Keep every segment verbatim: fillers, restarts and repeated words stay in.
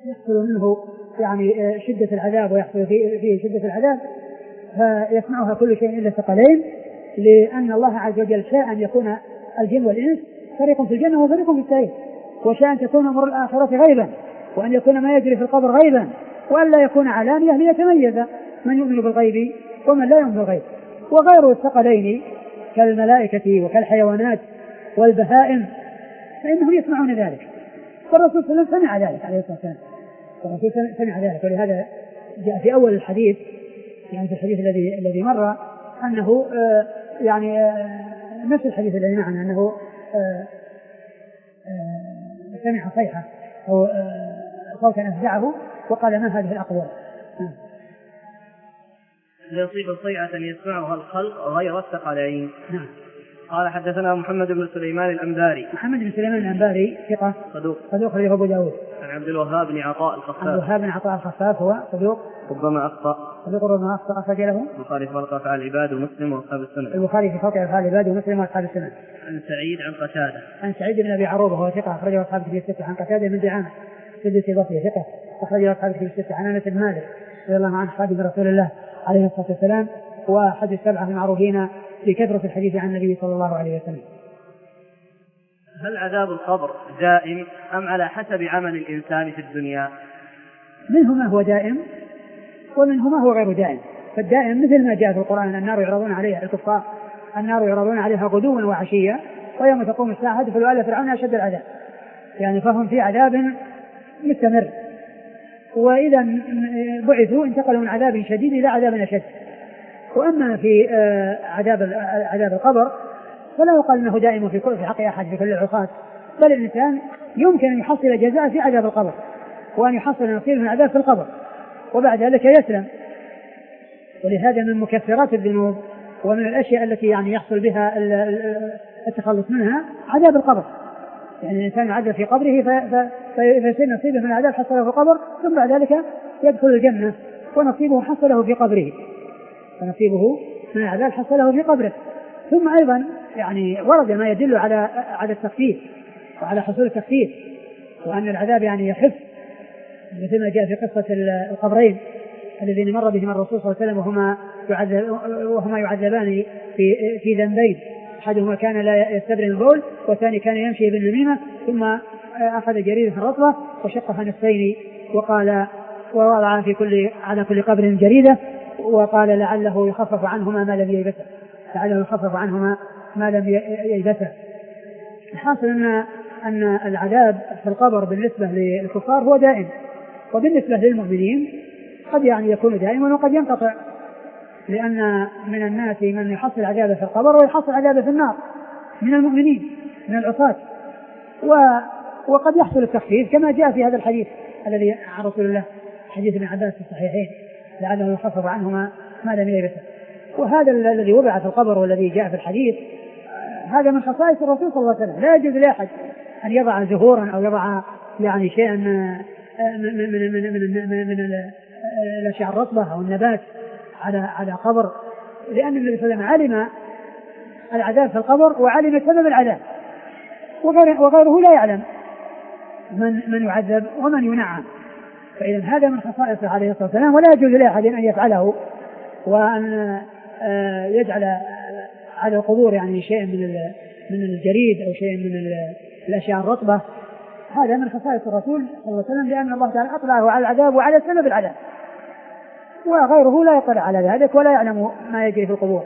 يحصل منه يعني شدة العذاب ويحصل فيه شدة العذاب، فيسمعها كل شيء إلا الثقلين، لأن الله عز وجل شاء أن يكون الجن والإنس فريق في الجنة وفريق في السعير، وشاء أن تكون أمور الآخرة غيبا، وأن يكون ما يجري في القبر غيبا، وأن لا يكون علانية ليتميز من يؤمن بالغيب ومن لا يؤمن بالغيب. وغير الثقلين كالملائكة وكالحيوانات والبهائم فإنهم يسمعون ذلك، والرسول صلى الله عليه وسلم سمع ذلك عليه الصلاة والسلام، والرسول سمع ذلك. ولهذا جاء في أول الحديث، يعني في الحديث الذي الذي مر أنه آه يعني آه نفس الحديث الذي معنا أنه آه آه سمع صيحة أو آه صوتا أفزعه وقال ما هذه الأقوال. يصيب صيحة يسمعها الخلق غير الثقلين. نعم. قال حدثنا محمد بن سليمان الأنباري. محمد بن سليمان الأنباري ثقة صدوق صدوق له أبو داود. عن عبد الوهاب بن عطاء الخفاف. عبد الوهاب بن عطاء الخفاف هو صدوق ربما أخطأ. صدوق ربما أخطأ. أخرج له البخاري في خلق أفعال العباد ومسلم وأصحاب السنة. البخاري في خلق أفعال العباد ومسلم وأصحاب السنة. عن سعيد عن قتادة. عن سعيد بن أبي عروبة وهو ثقة أخرجه أصحاب الكتب الستة. عن قتادة بن دعامة سدس البصري ثقة أخرجه أصحاب الكتب الستة. عن أنس بن مالك رضي الله عنه خادم رسول الله عليه الصلاة والسلام وأحد السبعة المعروفين بكثرة الحديث عن النبي صلى الله عليه وسلم. هل عذاب القبر دائم أم على حسب عمل الإنسان في الدنيا؟ منه ما هو دائم ومنه ما هو غير دائم. فالدائم مثل ما جاء في القرآن النار يعرضون عليها الكفار النار يعرضون عليها غدوا وعشيا ويوم تقوم الساعة ادخلوا آل فرعون أشد العذاب، يعني فهم في عذاب مستمر، وإذا بعثوا انتقلوا من عذاب شديد إلى عذاب أشد. وأما في عذاب عذاب القبر فلا يقال أنه دائم في كل في حق أحد في كل العصاة، بل الإنسان يمكن أن يحصل جزاء في عذاب القبر وأن يحصل نصيب من عذاب في القبر وبعد ذلك يسلم. ولهذا من مكفرات الذنوب ومن الأشياء التي يعني يحصل بها التخلص منها عذاب القبر، يعني الإنسان يعذب في قبره فيصير نصيبه من العذاب حصله في القبر ثم بعد ذلك يدخل الجنة ونصيبه حصله في قبره، فنصيبه من العذاب حصله في قبره. ثم أيضا يعني ورد ما يدل على على التخفيف وعلى حصول التخفيف وأن العذاب يعني يخف، مثل ما جاء في قصة القبرين الذين مر بهم الرسول صلى الله عليه وسلم وهما يعذب وهما يعذبان في في ذنبين، أحدهما كان لا يستبرئ البول والثاني كان يمشي بالنميمة، ثم أخذ جريدة رطبة وشقها نصفين وقال ووضع في كل على كل قبر جريدة وقال لعله يخفف عنهما ما لم ييبسه لعله يخفف عنهما ما لم ييبسه. الحاصل أن أن العذاب في القبر بالنسبة للكفار هو دائم، وبالنسبة للمؤمنين قد يعني يكون دائما وقد ينقطع، لأن من الناس من يحصل عذابه في القبر ويحصل عذابه في النار من المؤمنين من العصاة، وقد يحصل التخفيف كما جاء في هذا الحديث الذي عن رسول الله حديث ابن عباس في الصحيحين لعله يخفف عنهما ما لم ييبسه. وهذا الذي وضع في القبر والذي جاء في الحديث هذا من خصائص الرسول صلى الله عليه وسلم، لا يجوز لأحد أن يضع زهورا أو يضع يعني شيئا من من من من, من, من, من الأشياء الرطبة أو النبات على على قبر، لأن النبي صلى الله عليه وسلم علم العذاب في القبر وعلم سبب العذاب، وغيره, وغيره لا يعلم من من يعذب ومن ينعم. فإذا هذا من خصائصه عليه الصلاة والسلام، ولا يجوز لأحد أن يفعله وأن يجعل على القبور يعني شيء من من الجريد أو شيء من الأشياء الرطبة. هذا من خصائص الرسول صلى الله عليه وسلم، لأن الله تعالى أطلعه على العذاب وعلى سبب العذاب، وغيره لا يطلع على ذلك ولا يعلم ما يجري في القبور.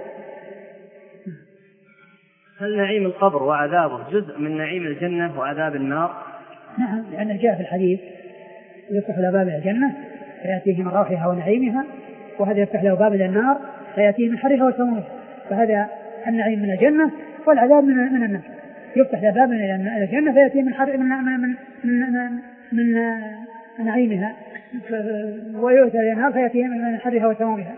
هل نعيم القبر وعذابه جزء من نعيم الجنة وعذاب النار؟ نعم، لأن جاء في الحديث يفتح له باب الجنة فيأتيه من روحها ونعيمها، وهذا يفتح له باب النار فيأتيه من حرها وسمومها، فهذا النعيم من الجنة والعذاب من من النار. يفتح له باب من الجنة فيأتيه من حر من من من, من, من نعيمها، ويؤتى إلى النار فيأتيه من حرها وسمومها.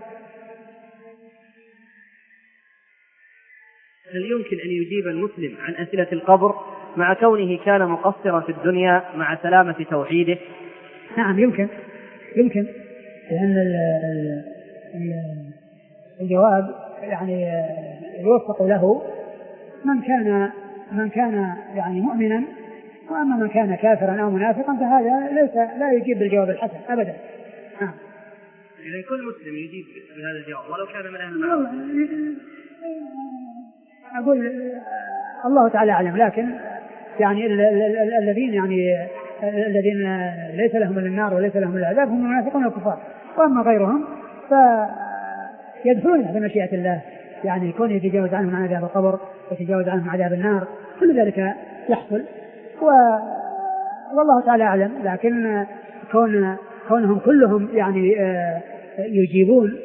هل يمكن أن يجيب المسلم عن أسئلة القبر مع كونه كان مقصرا في الدنيا مع سلامة توحيده؟ نعم يمكن يمكن لأن الجواب يعني يوفق له من كان من كان يعني مؤمنا وأما من كان كافرا أو منافقا فهذا ليس لا يجيب بالجواب الحسن أبدا. نعم. إذا كل مسلم يجيب بهذا الجواب ولو كان من أهل المعصية. أقول الله تعالى أعلم، لكن يعني الذين يعني الذين ليس لهم النار وليس لهم العذاب هم المنافقون والكفار، وأما غيرهم فيدخلون تحت مشيئة الله، يعني يكون يتجاوز عنهم عن عذاب القبر ويتجاوز عنهم عذاب النار، كل ذلك يحصل و... والله تعالى أعلم. لكن كون كونهم كلهم يعني يجيبون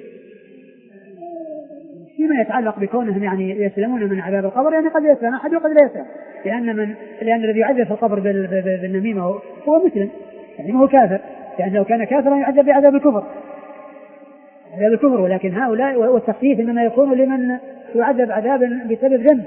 فيما يتعلق بكونهم يعني يسلمون من عذاب القبر، يعني قد يسلم أحد وقد لا يسلم، لأن من لأن الذي يعذب في القبر بالنميمة هو مسلم، يعني هو كافر، يعني لو كان كافرا يعذب بعذاب الكفر عذاب الكفر ولكن هؤلاء والتخفيف إنما يكون لمن يعذب عذابا بسبب ذنب.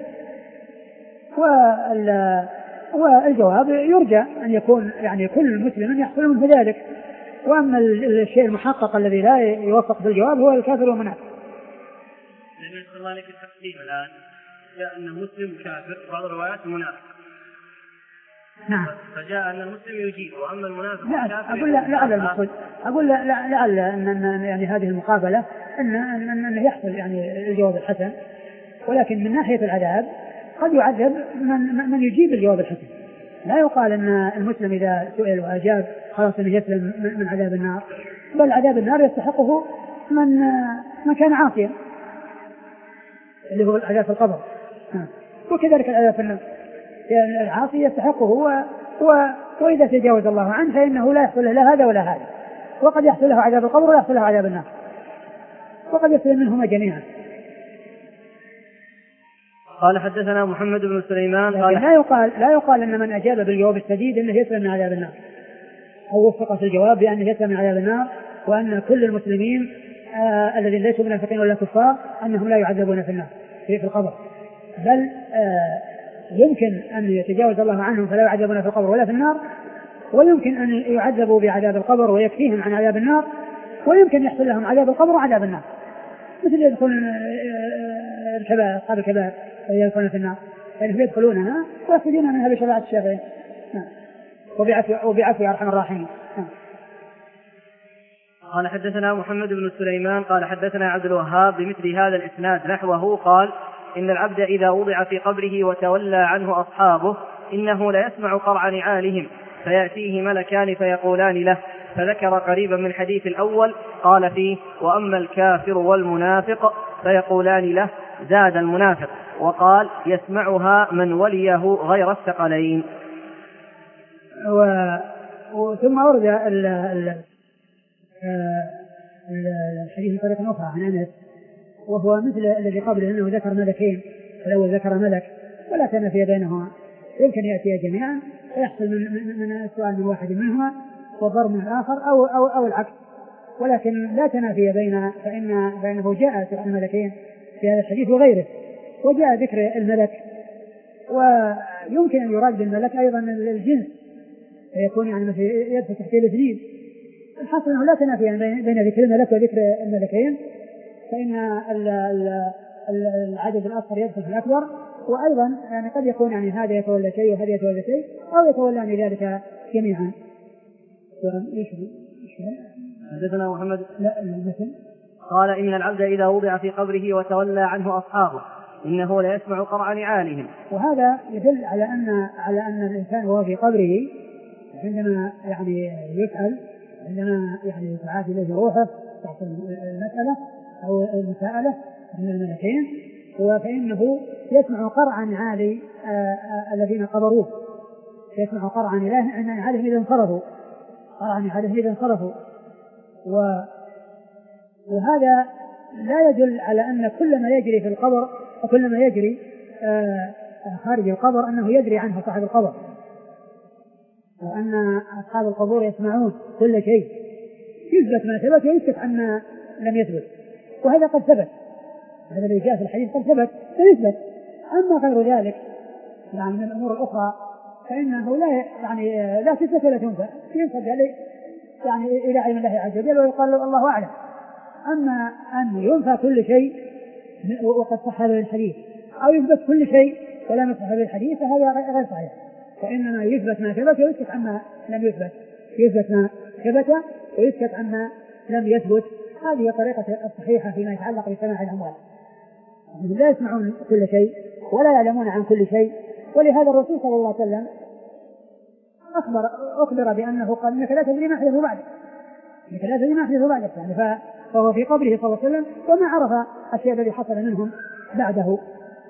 والجواب يرجى أن يكون يعني كل مسلم يحصل منه ذلك، وأما الشيء المحقق الذي لا يوفق بالجواب هو الكافر والمنافق. لأن يدخل ذلك التقسيم الآن جاء أن مسلم كافر، بعض الروايات منافق. نعم. فجاء أن المسلم يجيب وأما المنافق لا أقول لا لعل المقصود أقول لا لعل أن يعني هذه المقابلة أن أن أن يحصل يعني الجواب الحسن، ولكن من ناحية العذاب قد يعذب من من يجيب الجواب الحسن. لا يقال أن المسلم إذا سئل وأجاب خلاص أنه يسلم من عذاب النار، بل عذاب النار يستحقه من من كان عاصيا اللي هو العذاب في القبر، وكذلك العذاب في النار يعني العاصي يستحقه و... و... وإذا تجاوز الله عنه فإنه لا يحصل له هذا ولا هذا، وقد يحصل له عذاب القبر ولا يحصل له عذاب النار، وقد يسلم منهما جميعا. قال حدثنا محمد بن سليمان قال لا يقال لا يقال أن من أجاب بالجواب السديد أنه يسلم من عذاب النار، أو وفق في الجواب بأنه يسلم من عذاب النار، وأن كل المسلمين آه الذين ليسوا منافقين ولا كفار أنهم لا يعذبون في النار في القبر، بل آه يمكن أن يتجاوز الله عنهم فلا يعذبون في القبر ولا في النار، ويمكن أن يعذبوا بعذاب القبر ويكفيهم عن عذاب النار، ويمكن يحصل لهم عذاب القبر وعذاب النار، مثل يدخلون الكبائر أصحاب الكبائر يدخلون في النار، يعني يدخلونها ويخرجون منها بشفاعة الشافعين وبعفو وبعفو يا أرحم الراحمين. قال حدثنا محمد بن سليمان قال حدثنا عبد الوهاب بمثل هذا الإسناد نحوه قال إن العبد إذا وضع في قبره وتولى عنه أصحابه إنه ليسمع قرع نعالهم فيأتيه ملكان فيقولان له، فذكر قريبا من حديث الأول قال فيه وأما الكافر والمنافق فيقولان له، زاد المنافق وقال يسمعها من وليه غير الثقلين. ثم أورد الحديث بطريقة أخرى عن أنس وهو مثل الذي قبله أنه ذكر ملكين، الأول ذكر ملك ولا تنافي بينهما، يمكن يأتي جميعا ويحصل من, من السؤال من واحد منهما وضرب من الآخر أو, أو, أو العكس، ولكن لا تنافي بين فإن بينه جاء سؤال الملكين في هذا الحديث وغيره، وجاء ذكر الملك، ويمكن أن يراد بالملك أيضا الجنس فيكون يعني مثل يدفع تحتيه الاثنين. الحاصل أنه لا تنافي بين ذكر الملك وذكر الملكين، فإن العدد الأصغر يدخل في الأكبر، وأيضا يعني قد يكون يعني هذا يتولى شيء وهذا يتولى شيء أو يتولى ذلك جميعا. حدثنا محمد لا المثل قال إن العبد إذا وضع في قبره وتولى عنه أصحابه إنه لا يسمع قرع نعالهم. وهذا يدل على أن على أن الإنسان وهو في قبره عندما يعني يسأل عندما يعني تعاد إليه روحه تحت المسألة أو المساءلة من الملكين، فإنه يسمع قرع نعال الذين قبروه، يسمع قرع نعالهم إذا انصرفوا قرع نعالهم إذا انصرفوا وهذا لا يدل على أن كل ما يجري في القبر وكل ما يجري خارج القبر أنه يدري عنه صاحب القبر، وأن أصحاب القبور يسمعون كل شيء، يثبت ما ثبت ويثبت عما لم يثبت، وهذا قد ثبت، هذا اللي جاء في الحديث قد ثبت فيثبت. أما غير ذلك يعني من الأمور الأخرى فإنه لا يعني لا تثبت ولا تنفى، ينسب عليه يعني إلى علم الله عز وجل ويقال له الله أعلم. أما أن ينفى كل شيء وقد صح هذا الحديث أو يثبت كل شيء ولا يصح هذا الحديث فهذا غير صحيح، وإنما يثبت ما ثبت ويسكت عما لم يثبت، يثبت ما ثبت ويسكت عما لم يثبت. هذه الطريقة الصحيحة فيما يتعلق بسماع الأموال. لا يسمعون كل شيء ولا يعلمون عن كل شيء، ولهذا الرسول صلى الله عليه وسلم أخبر أخبر بأنه قال إنك لا تدري ما أحدث بعدك، إنك لا تدري ما أحدث بعدك، يعني فهو في قبره صلى الله عليه وسلم وما عرف الشيء الذي حصل منهم بعده.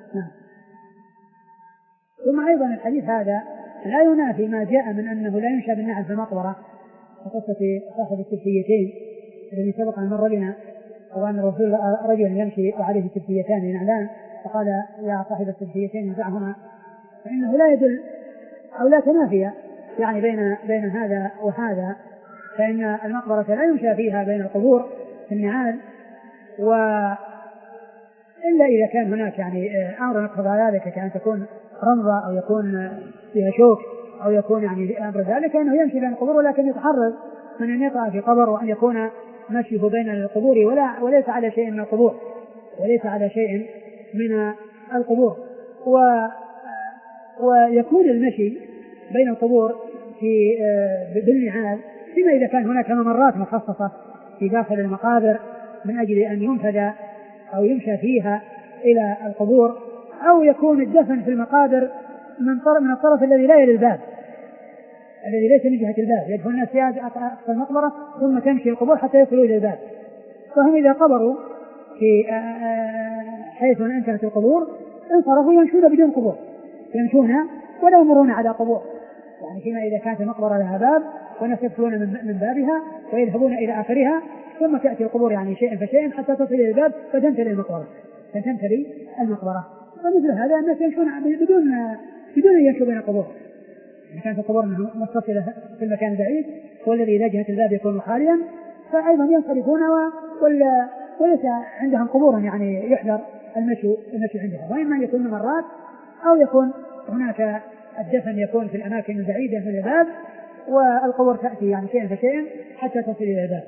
ثم أيضا الحديث هذا لا ينافي ما جاء من أنه لا يمشى بالنعل في المقبرة، وقصة صاحب السبتيتين الذي سبق أن مر بنا، وأن الرسول رجل يمشي وعليه سبتيتان نعلان فقال يا صاحب السبتيتين انزعهما، فإنه لا يدل أو لا تنافي يعني بين بين هذا وهذا، فإن المقبرة لا يمشى فيها بين القبور في النعال، و إلا إذا كان هناك يعني أمر يقتضى ذلك كأن تكون رمضة أو يكون فيها شوك أو يكون يعني أمر ذلك أنه يمشي بين القبور، ولكن يتحرز من أن يقع في قبر وأن يكون مشيه بين القبور ولا وليس على شيء من القبور وليس على شيء من القبور و ويكون المشي بين القبور في بالنعال فيما إذا كان هناك ممرات مخصصة في داخل المقابر من أجل أن ينفذ أو يمشى فيها إلى القبور، أو يكون الدفن في المقابر من طرف من الطرف الذي لا يلي الباب، الذي ليس من جهة الباب، يدفن الناس في أقصى المقبرة ثم تمشي القبور حتى يصلوا إلى الباب. فهم إذا قبروا في حيث انتهت القبور انصرفوا يمشون بدون قبور، يمشون ولا يمرون على قبور، يعني فيما إذا كانت المقبرة لها باب والناس يدخلون من بابها ويذهبون إلى آخرها ثم تأتي القبور يعني شيئا فشيئا حتى تصل إلى الباب فتمتلئ المقبرة فتمتلئ المقبرة. ومثل هذا الناس يمشون بدون بدون أن يمشوا بين القبور، إذا كانت القبور متصلة في المكان البعيد والذي إلى جهة الباب يكون خاليا فأيضا ينصرفون ولا وليس عندهم قبور يعني يحذر المشي المشي عندها، وإما يكون ممرات أو يكون هناك الدفن يكون في الأماكن البعيدة من الباب والقبور تأتي يعني شيئا فشيئا حتى تصل إلى الباب.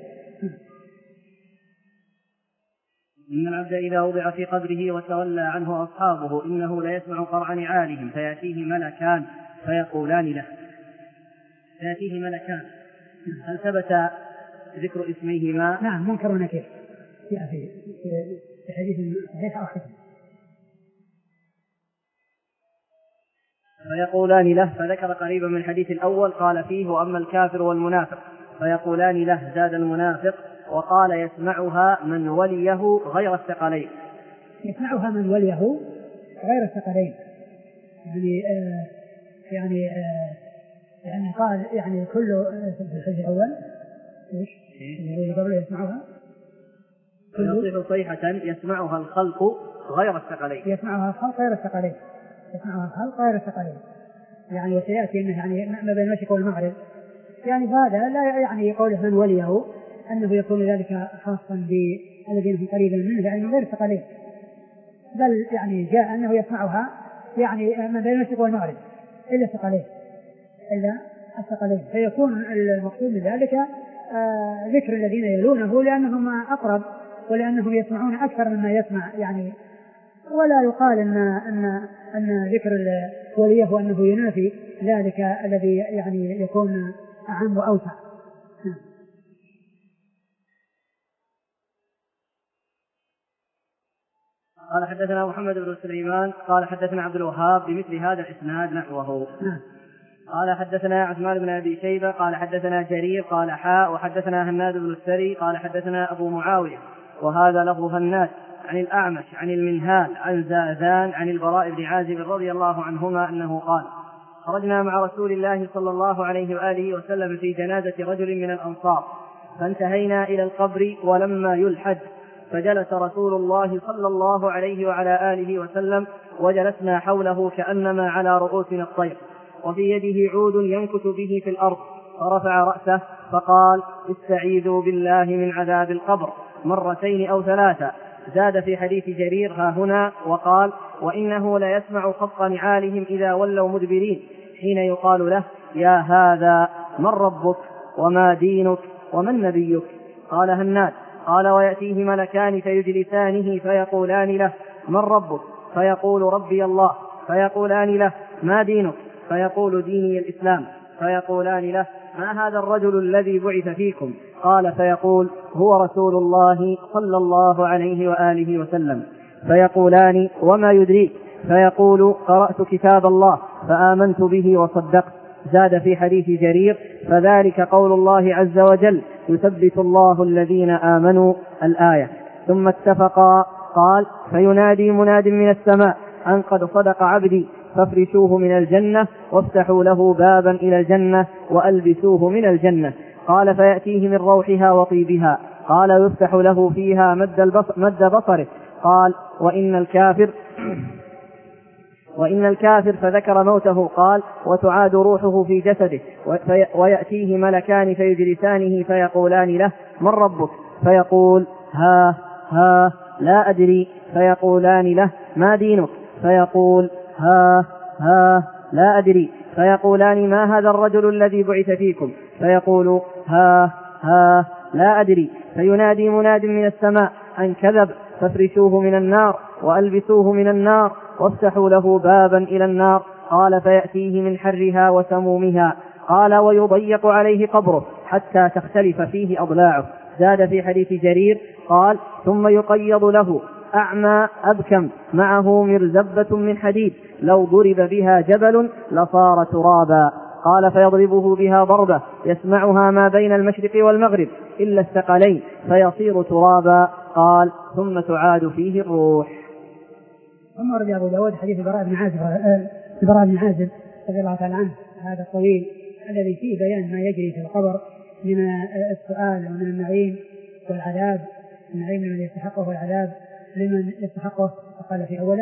إن العبد إذا وضع في قبره وتولى عنه أصحابه إنه لا يسمع قرع نعالهم فيأتيه ملكان فيقولان له فيأتيه ملكان. هل ثبت ذكر اسميهما؟ نعم منكر ونكير في في حديث صحيح أو حسن. فيقولان له، فذكر قريبا من الحديث الأول قال فيه وأما الكافر والمنافق فيقولان له زاد المنافق وقال يسمعها من وليه غير الثقلين. يسمعها من وليه غير الثقلين يعني آه يعني آه يعني قال يعني كله في الحديث الأول ايش؟ اللي قبل يسمعها يصيح صيحة يسمعها الخلق غير الثقلين. يسمعها الخلق غير الثقلين يسمعها الخلق غير الثقلين يعني وسيأتي انه يعني ما بين المشرق والمغرب، يعني هذا لا يعني قوله من وليه أنه يكون ذلك خاصا بالذين هم قريبا منه يعني من غير الثقلين، بل يعني جاء أنه يسمعها يعني من بين المشرق والمغرب إلا الثقلين إلا الثقلين، فيكون المقصود من ذلك آه ذكر الذين يلونه لأنهم أقرب ولأنهم يسمعون أكثر مما يسمع يعني، ولا يقال أن أن أن ذكر وليه وأنه ينافي ذلك الذي يعني يكون أعم وأوسع. قال حدثنا محمد بن سليمان قال حدثنا عبد الوهاب بمثل هذا الإسناد نحوه. قال حدثنا عثمان بن أبي شيبة قال حدثنا جرير قال حاء وحدثنا هناد بن السري قال حدثنا أبو معاوية وهذا لفظ هناد عن الأعمش عن المنهال عن زاذان عن البراء بن عازب رضي الله عنهما أنه قال خرجنا مع رسول الله صلى الله عليه وآله وسلم في جنازة رجل من الأنصار فانتهينا إلى القبر ولما يلحد فجلس رسول الله صلى الله عليه وعلى آله وسلم وجلسنا حوله كأنما على رؤوسنا الطير وفي يده عود ينكت به في الأرض فرفع رأسه فقال استعيذوا بالله من عذاب القبر مرتين أو ثلاثة. زاد في حديث جرير ها هنا وقال وإنه لا يسمع خط نعالهم إذا ولوا مدبرين حين يقال له يا هذا من ربك وما دينك ومن نبيك. قال هناد قال ويأتيه ملكان فيجلسانه فيقولان له من ربك فيقول ربي الله فيقولان له ما دينك فيقول ديني الإسلام. فيقولان له ما هذا الرجل الذي بعث فيكم؟ قال فيقول هو رسول الله صلى الله عليه وآله وسلم. فيقولان وما يدريك؟ فيقول قرأت كتاب الله فآمنت به وصدقت. زاد في حديث جرير فذلك قول الله عز وجل يثبت الله الذين آمنوا الآية. ثم اتفقا. قال فينادي مناد من السماء أن قد صدق عبدي فافرشوه من الجنة وافتحوا له بابا إلى الجنة وألبسوه من الجنة. قال فيأتيه من روحها وطيبها. قال يفتح له فيها مد, البصر مد بصره. قال وإن الكافر وإن الكافر فذكر موته. قال وتعاد روحه في جسده ويأتيه ملكان فيجلسانه فيقولان له من ربك؟ فيقول ها ها لا أدري. فيقولان له ما دينك؟ فيقول ها ها لا أدري. فيقولان ما هذا الرجل الذي بعث فيكم؟ فيقول ها ها لا أدري. فينادي مناد من السماء أن كذب فافرشوه من النار وألبسوه من النار وافتحوا له بابا إلى النار. قال فيأتيه من حرها وسمومها. قال ويضيق عليه قبره حتى تختلف فيه أضلاعه. زاد في حديث جرير قال ثم يقيض له أعمى أبكم معه مرزبة من حديد لو ضرب بها جبل لصار ترابا. قال فيضربه بها ضربة يسمعها ما بين المشرق والمغرب إلا الثقلين فيصير ترابا. قال ثم تعاد فيه الروح. ثم رجع أبو داود حديث البراء بن عازب البراء بن عازب رضي الله تعالى عنه هذا الطويل الذي فيه بيان ما يجري في القبر من السؤال ومن النعيم والعذاب. النعيم لمن يستحقه والعذاب لمن يستحقه. فقال في أوله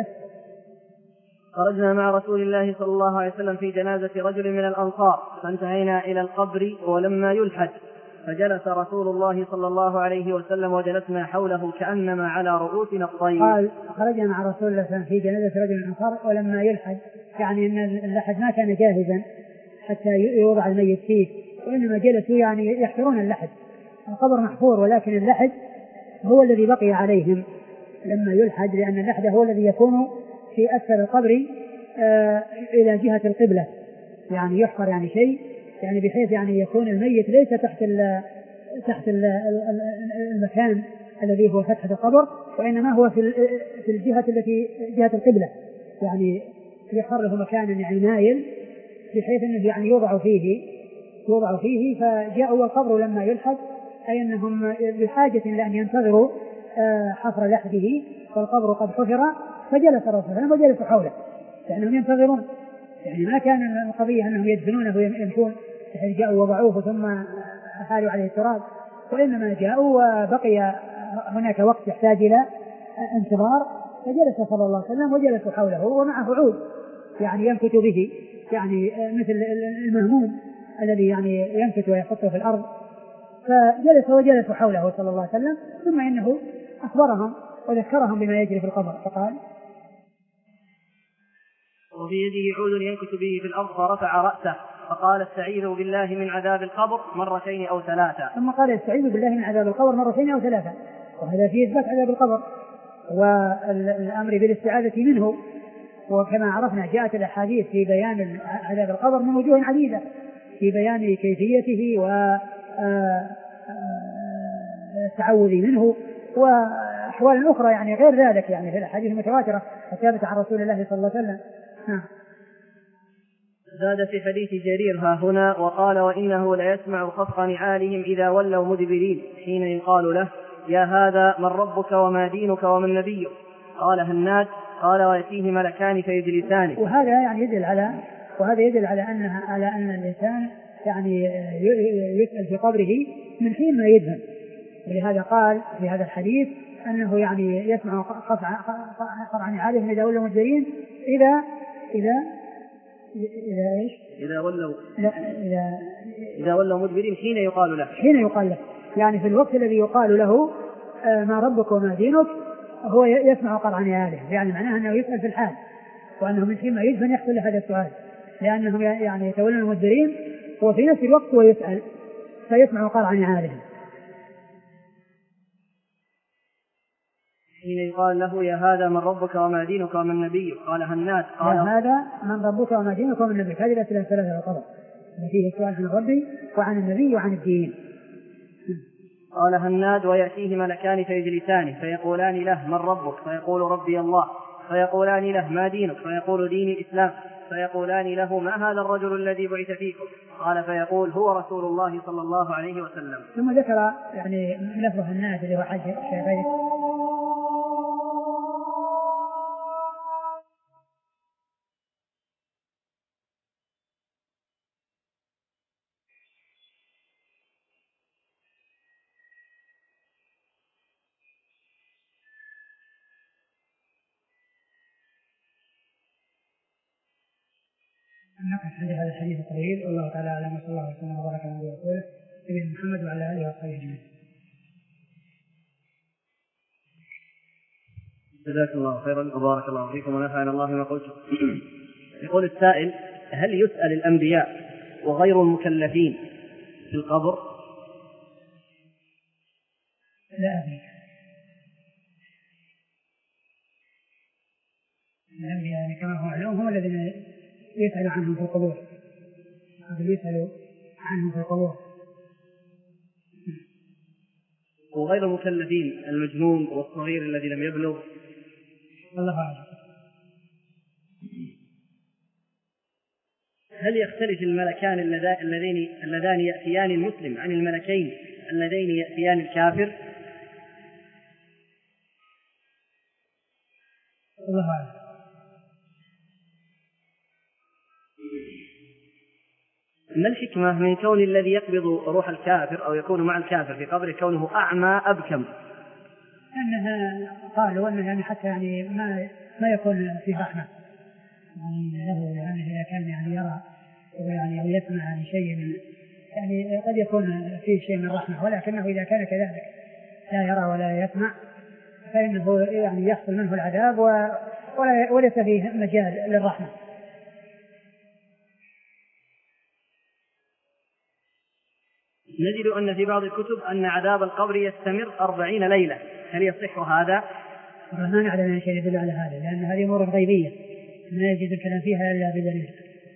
خرجنا مع رسول الله صلى الله عليه وسلم في جنازة رجل من الأنصار فانتهينا إلى القبر ولما يلحد فجلس رسول الله صلى الله عليه وسلم وجلسنا حوله كأنما على رؤوسنا الطير. قال خرجنا مع رسول الله صلى الله عليه وسلم في جنازة رجل من الأنصار ولما يلحد يعني أن اللحد ما كان جاهزا حتى يوضع الميت فيه وإنما جلسوا يعني يحفرون اللحد. القبر محفور ولكن اللحد هو الذي بقي عليهم لما يلحد لأن اللحد هو الذي يكون في أسفل القبر آه إلى جهة القبلة يعني يحفر يعني شيء يعني بحيث يعني يكون الميت ليس تحت ال تحت ال المكان الذي هو فتحة القبر وإنما هو في في الجهة التي جهة القبلة يعني يحفر له مكان يعني مايل بحيث أنه يعني يوضع فيه يوضع فيه فجاءوا القبر لما يلحد أي أنهم بحاجة لأن ينتظروا حفر لحده فالقبر قد حفر فجلس الرسول صلى الله عليه وسلم وجلسوا حوله لأنهم ينتظرون يعني ما كان القضية أنهم يدفنونه ويمشون جاءوا وضعوه ثم أحالوا عليه التراب وإنما جاءوا وبقي هناك وقت يحتاج إلى انتظار فجلس صلى الله عليه وسلم وجلسوا حوله ومعه عود يعني ينكت به يعني مثل المهموم الذي يعني ينكت ويحطه في الأرض فجلس وجلسوا حوله صلى الله عليه وسلم ثم إنه أخبرهم وذكرهم بما يجري في القبر فقال وفي يده عود ينكت به في الأرض فرفع رأسه فقال استعيذوا بالله من عذاب القبر مرتين أو ثلاثة. ثم قال استعيذوا بالله من عذاب القبر مرتين أو ثلاثة وهذا فيه إثبات عذاب القبر والأمر بالاستعاذة منه وكما عرفنا جاءت الأحاديث في بيان عذاب القبر من وجوه عديدة في بيان كيفيته والتعوذ منه وأحوال أخرى يعني غير ذلك يعني في الأحاديث المتواترة الثابتة عن رسول الله صلى الله عليه وسلم. نعم. زاد في حديث جرير ها هنا وقال وإنه ليسمع خفق نعالهم إذا ولوا مدبرين حين يقال له يا هذا من ربك وما دينك ومن نبيك؟ قال هناد قال ويأتيه ملكان فيجلسانه. وهذا يعني يدل على وهذا يدل على أنها على أن الإنسان يعني يسأل في قبره من حين ما يدفن ولهذا قال في هذا الحديث أنه يعني يسمع قرع نعالهم إذا ولوا مدبرين إذا إذا إذا إيش؟ إذا ولوا إذا إذا ولوا مدبرين حين يقال له حين يقال له يعني في الوقت الذي يقال له ما ربك وما دينك هو يسمع قرع نعالهم يعني معناه أنه يسأل في الحال وأنه من حين ما يدفن يحصل له هذا السؤال لأنهم يعني يتولون المدبرين وفي نفس الوقت هو يسأل فيسمع قرع نعالهم حين يقال له يا هذا من ربك وما دينك ومن نبيك قال هناد قال يا هذا من ربك وما دينك ومن نبيك. هذه الأسئلة الثلاثة القبر فيه السؤال عن ربي وعن النبي وعن الدين. قال هناد ويأتيه ملكان فيجلسانه فيقولان له من ربك فيقول ربي الله فيقولان له ما دينك فيقول ديني الإسلام فيقولان له ما هذا الرجل الذي بعث فيكم قال فيقول هو رسول الله صلى الله عليه وسلم. ثم ذكر يعني لفظ هناد اللي هو حج الشيخين نقف عند هذا الحديث الطويل. والله تعالى اعلم وصلى الله وسلم وبارك على نبينا ورسوله نبينا محمد وعلى اله وصحبه اجمعين. جزاكم الله خيرا وبارك الله فيكم ونفعنا الله ما قلتم. يقول السائل هل يسأل الأنبياء وغير المكلفين في القبر؟ لا أدري. الأنبياء يعني كما هو معلوم هم الذين يسأل عنهم في القبور يسأل عنهم في القبور وغير المكلفين المجنون والصغير الذي لم يبلغ الله أعلم. هل يختلف الملكان اللذين اللذان يأتيان المسلم عن الملكين اللذين يأتيان الكافر؟ الله أعلم. ما الحكمة من كون الذي يقبض روح الكافر أو يكون مع الكافر في قبره كونه أعمى أبكم؟ أنها قالوا أنه يعني حتى يعني ما ما يكون فيه رحمة يعني له يعني إذا كان يعني يرى يعني أو يسمع عن شيء من يعني قد يكون فيه شيء من رحمة ولكنه إذا كان كذلك لا يرى ولا يسمع فإنه يعني يحصل منه العذاب ولا وليس فيه مجال للرحمة. نجد أن في بعض الكتب أن عذاب القبر يستمر أربعين ليلة، هل يصح هذا؟ ما نعلم شيء يدل على هذا لأن هذه أمور غيبية ما يجوز الكلام فيها إلا بدليل.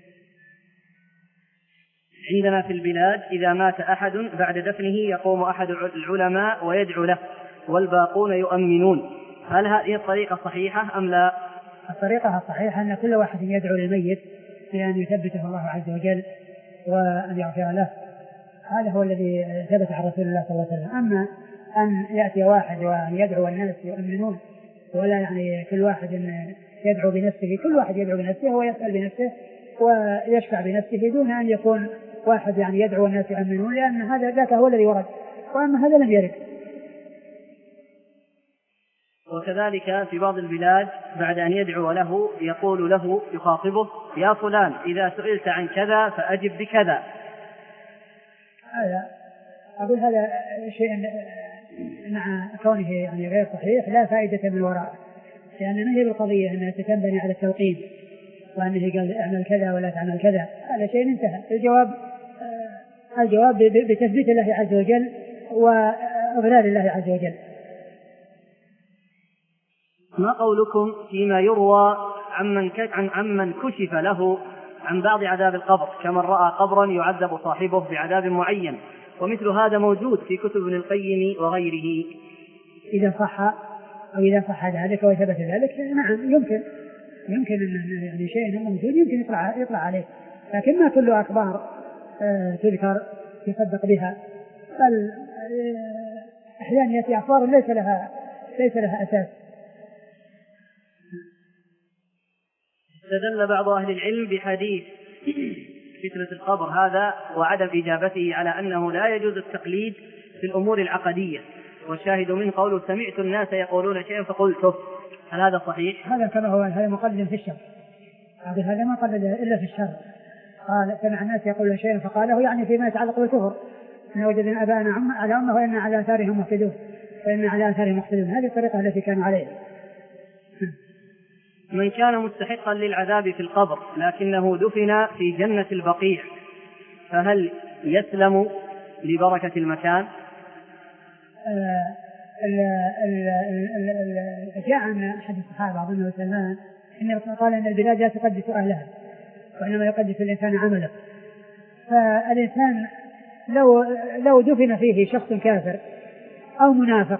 عندنا في البلاد إذا مات أحد بعد دفنه يقوم أحد العلماء ويدعو له والباقون يؤمنون، هل هذه الطريقة صحيحة أم لا؟ الطريقة الصحيحة أن كل واحد يدعو للميت بأن يثبته الله عز وجل وأن يغفر له، هذا هو الذي ثبت عن رسول الله صلى الله عليه وسلم. أما أن يأتي واحد وأن يدعو الناس يؤمنون ولا يعني كل واحد يدعو بنفسه، كل واحد يدعو بنفسه ويسأل بنفسه ويشفع بنفسه دون أن يكون واحد يعني يدعو الناس يؤمنون، لأن هذا ذاك هو الذي ورد وأما هذا لم يرد. وكذلك في بعض البلاد بعد أن يدعو له يقول له يخاطبه يا فلان إذا سئلت عن كذا فأجب بكذا. هذا أقول هذا شيء مع كونه يعني غير صحيح لا فائدة من وراءه، لأن ما هي بالقضية أنها تنبني على التوقيت وأنه قال اعمل كذا ولا تعمل كذا، هذا شيء انتهى. الجواب الجواب بتثبيت الله عز وجل وإضلال الله عز وجل. ما قولكم فيما يروى عمن عن عمن كشف له عن بعض عذاب القبر كمن رأى قبرا يعذب صاحبه بعذاب معين، ومثل هذا موجود في كتب ابن القيم وغيره؟ إذا صح أو إذا صح ذلك وثبت ذلك نعم يمكن يمكن أن يعني شيء موجود يمكن يطلع يطلع عليه، لكن ما كل أخبار آه تذكر يصدق بها، بل آه أحيانا يأتي أخبار ليس لها ليس لها أساس. استدل بعض أهل العلم بحديث فتنة القبر هذا وعدم إجابته على أنه لا يجوز التقليد في الأمور العقدية، والشاهد من قوله سمعت الناس يقولون شيئا فقلته، هل هذا صحيح؟ هذا كما هو هذا مقلد في الشر، هذا ما قلد إلا في الشر. قال سمع الناس يقولون شيئا فقاله يعني فيما يتعلق بالكفر، إن وجدنا أبانا على أمه وإن على آثارهم مهتدون فإن على آثارهم مقتدون، هذه الطريقة التي كانوا عليها. من كان مستحقا للعذاب في القبر لكنه دفن في جنة البقيع فهل يسلم لبركة المكان؟ آه جاء عن أحد الصحابة أظنه سلمان إنه قال أن البلاد لا تقدس أهلها وإنما يقدس الإنسان عمله. فالإنسان لو لو دفن فيه شخص كافر أو منافق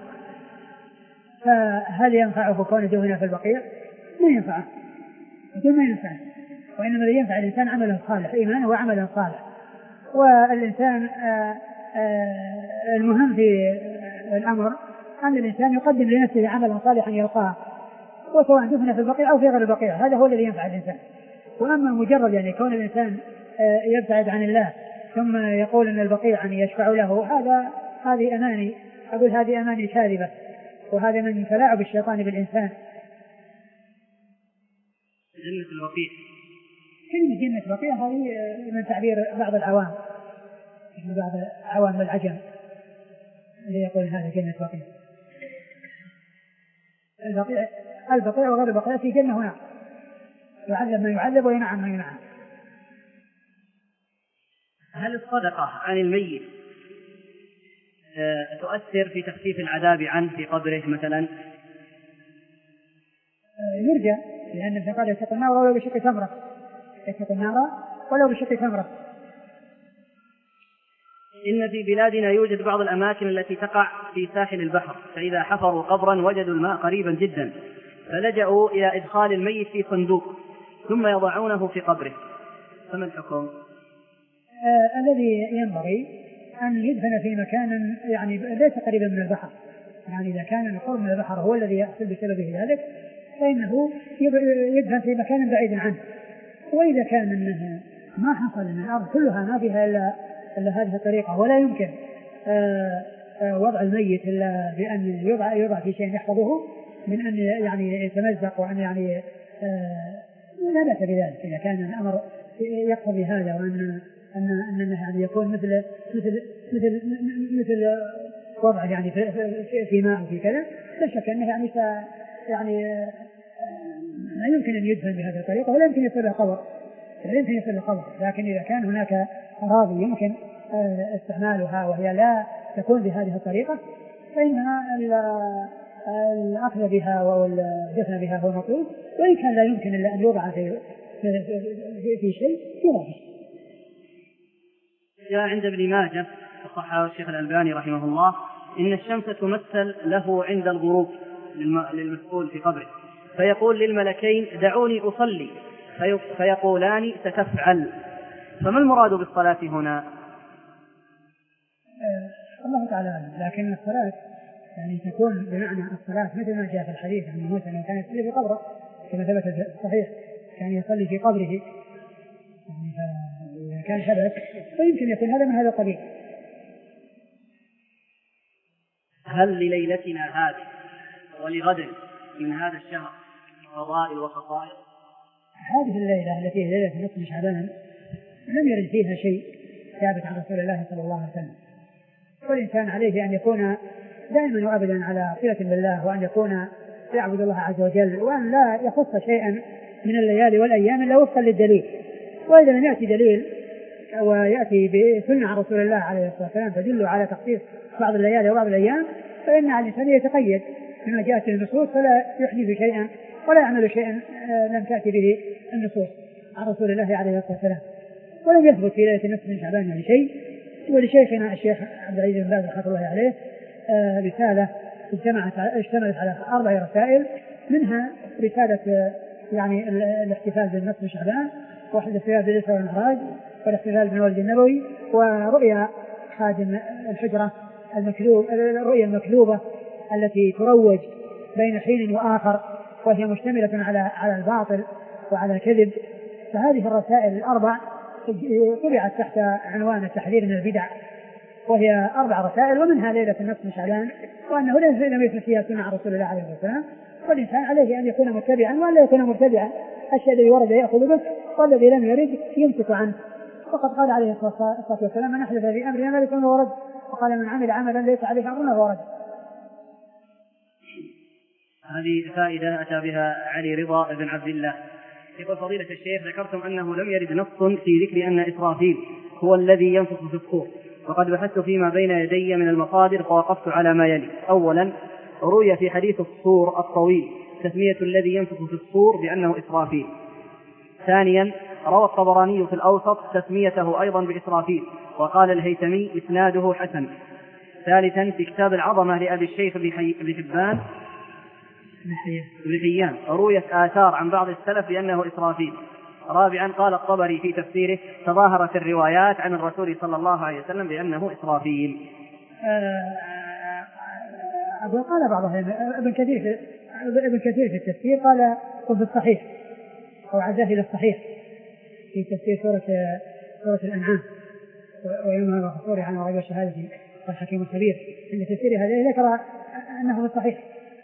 فهل ينفعه كون دفن في البقيع؟ ما ينفعه، ما ينفعه، وإنما ينفع الإنسان عمله الصالح، إيمانه وعمله الصالح. والإنسان آآ آآ المهم في الأمر أن الإنسان يقدم لنفسه عملا صالحا يلقاه، وسواء دفن في البقيع أو في غير البقيع، هذا هو الذي ينفع الإنسان. وأما مجرد يعني كون الإنسان يبتعد عن الله ثم يقول أن البقيع أن يشفع له، هذا هذه أماني، أقول هذه أماني كاذبة، وهذا من تلاعب الشيطان بالإنسان. جنة البقيع، كلمة جنة البقيع هذه من تعبير بعض العوام، بعض عوام العجم اللي يقول هذا جنة البقيع. البقيع البقيع وغير البقيع في جنة ونار، يعذب ما يعذب وينعم ما ينعم. هل الصدقة عن الميت تؤثر في تخفيف العذاب عنه في قبره مثلا؟ يرجى، لأن ابن قال يتق النار ولو بشق تمرة، يتق النار ولو بشق تمرة. إن في بلادنا يوجد بعض الأماكن التي تقع في ساحل البحر، فإذا حفروا قبرا وجدوا الماء قريبا جدا فلجأوا إلى إدخال الميت في صندوق ثم يضعونه في قبره، فما الحكم؟ آه الذي ينبغي أن يدفن في مكان يعني ليس قريبا من البحر، يعني إذا كان القرب من البحر هو الذي يحصل بسببه ذلك فإنه يدفن في مكان بعيد عنه. وإذا كان أنه ما حصل أن الأرض كلها ما فيها إلا, إلا هذه الطريقة ولا يمكن آه آه وضع الميت إلا بأن يضع, يضع في شيء يحفظه من أن يعني يتمزق وأن يعني آه لا بأس بذلك إذا كان الأمر يقتضي هذا، وأن أن أنه يعني يكون مثل مثل مثل مثل وضع يعني في, في, في ماء وفي كذا، لا شك أنه يعني يعني لا يمكن أن يدفن بهذه الطريقة ولا يمكن يصير له قبر، لا يمكن يصير له قبر. لكن إذا كان هناك أراضي يمكن استعمالها وهي لا تكون بهذه الطريقة فإنها الأخذ بها والدفن بها هو مطلوب، وإن كان لا يمكن إلا أن يوضع في, في, في, في شيء يوضع فيه. جاء عند ابن ماجه وصححه الشيخ الألباني رحمه الله إن الشمس تمثل له عند الغروب للمسؤول في قبره، فيقول للملكين دعوني أصلي فيقولان ستفعل، فما المراد بالصلاة هنا؟ آه الله تعالى أعلم، لكن الصلاة يعني تكون بمعنى الصلاة مثل ما جاء في الحديث عن موسى أنه كان يصلي في قبره كما ثبت في الصحيح، كان يصلي في قبره، يعني إذا كان ثبت فيمكن يكون هذا من هذا القبيل. هل لليلتنا هذه ولغد من هذا الشهر فضائل وخصائص؟ هذه الليلة التي هي ليلة نصف شعبان لم يرد فيها شيء ثابت عن رسول الله صلى الله عليه وسلم، والإنسان عليه أن يكون دائما وأبدا على صلة بالله، وأن يكون يعبد الله عز وجل، وأن لا يخص شيئا من الليالي والأيام إلا وفقا للدليل. وإذا لم يأتي دليل ويأتي بسنة عن رسول الله عليه الصلاة والسلام تدل على تخصيص بعض الليالي وبعض الأيام فإن على الإنسان يتقيد بما جاءت النصوص فلا يحدث شيئا ولا يعمل شيئا لم تأتي به النصوص عن رسول الله عليه الصلاة والسلام. ولم يثبت في ليلة نصف من شعبان يعني شيء. ولشيخنا الشيخ عبد العزيز بن باز رحمه الله عليه رسالة اجتمعت اشتملت على أربع رسائل، منها رسالة يعني الاحتفال بالنصف من شعبان، والاحتفال بالإسراء والمعراج، والاحتفال بالمولد النبوي، ورؤيا خادم الحجرة المكذوب، الرؤيا المكذوبة التي تروج بين حين وآخر وهي مشتملة على على الباطل وعلى الكذب. فهذه الرسائل الأربع طبعت تحت عنوان التحذير من البدع، وهي أربع رسائل، ومنها ليلة النصف من شعبان، وأنه لم يثبت فيها سنة عن رسول الله عليه الصلاة والسلام، والإنسان عليه أن يكون متبعا ولا يكون مبتدعا. الشيء الذي ورد يأخذ به والذي لم يرد يمسك عنه. وقد قال عليه الصلاة والسلام من أحدث في أمرنا ما ليس منه ورد، وقال من عمل عملا ليس عليه أمرنا ورد. هذه فائدة أتى بها علي رضا بن عبد الله. يقول فضيلة الشيخ ذكرتم أنه لم يرد نص في ذكر أن إسرافيل هو الذي ينفخ في الصور، وقد بحثت فيما بين يدي من المصادر فوقفت على ما يلي: أولا روي في حديث الصور الطويل تسمية الذي ينفخ في الصور بأنه إسرافيل. ثانيا روى الطبراني في الأوسط تسميته أيضا بإسرافيل، وقال الهيثمي إسناده حسن. ثالثا في كتاب العظمة لأبي الشيخ بن حبان بن حيان رويت آثار عن بعض السلف بأنه إسرافيل. رابعا قال الطبري في تفسيره تظاهرت الروايات عن الرسول صلى الله عليه وسلم بأنه إسرافيل. أقول قال بعضهم ابن كثير في ابن كثير في التفسير قال في الصحيح أو عزاه إلى الصحيح في تفسير سورة سورة الأنعام ويوم الخصور عن غيب الشهادة والحكيم الكبير. عند تفسير هذا ذكر أنه في الصحيح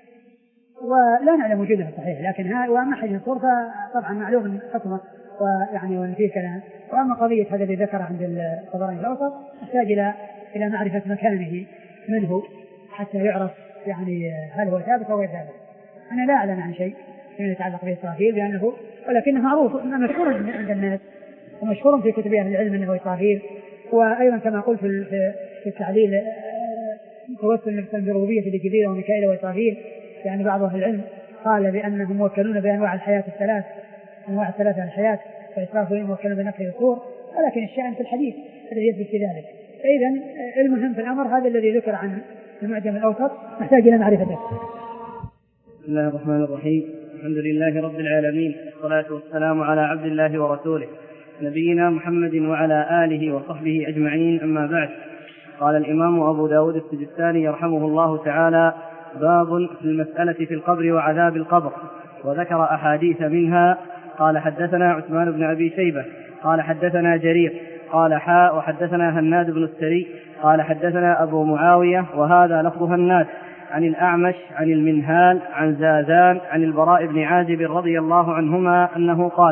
ولا نعلم وجوده في الصحيح، لكن ها وأما حديث الصور فطبعا معلوم حكمه ويعني وفيه كلام. وأما قضية هذا اللي ذكر عند الطبراني الأوسط يحتاج إلى إلى معرفة مكانه منه حتى يعرف يعني هل هو ثابت أو غير ثابت. أنا لا أعلم عن شيء فيما يتعلق بإسرافيل لأنه ولكنه معروف مشهور عند الناس ومشهور في كتب أهل العلم أنه إسرافيل. وأيضا كما قلت في التعليل توسل بالربوبية لجبريل وميكائيل وإسرافيل، يعني بعض أهل العلم قال بأنهم موكلون بأنواع الحياة الثلاث أنواع الثلاثة الحياة فإسرافيل موكلون بنقل الصور، ولكن الشأن في الحديث الذي يثبت في ذلك. فإذا المهم في الأمر هذا الذي ذكر عن المعجم الأوسط محتاج إلى معرفته. بسم الله الرحمن الرحيم. الحمد لله رب العالمين، والصلاة والسلام على عبد الله ورسوله نبينا محمد وعلى آله وصحبه أجمعين، أما بعد. قال الإمام أبو داود السجستاني يرحمه الله تعالى: باب في المسألة في القبر وعذاب القبر، وذكر أحاديث منها. قال حدثنا عثمان بن أبي شيبة قال حدثنا جرير قال حاء وحدثنا هناد بن السري قال حدثنا أبو معاوية وهذا لفظ هناد عن الأعمش عن المنهال عن زازان عن البراء بن عازب رضي الله عنهما أنه قال: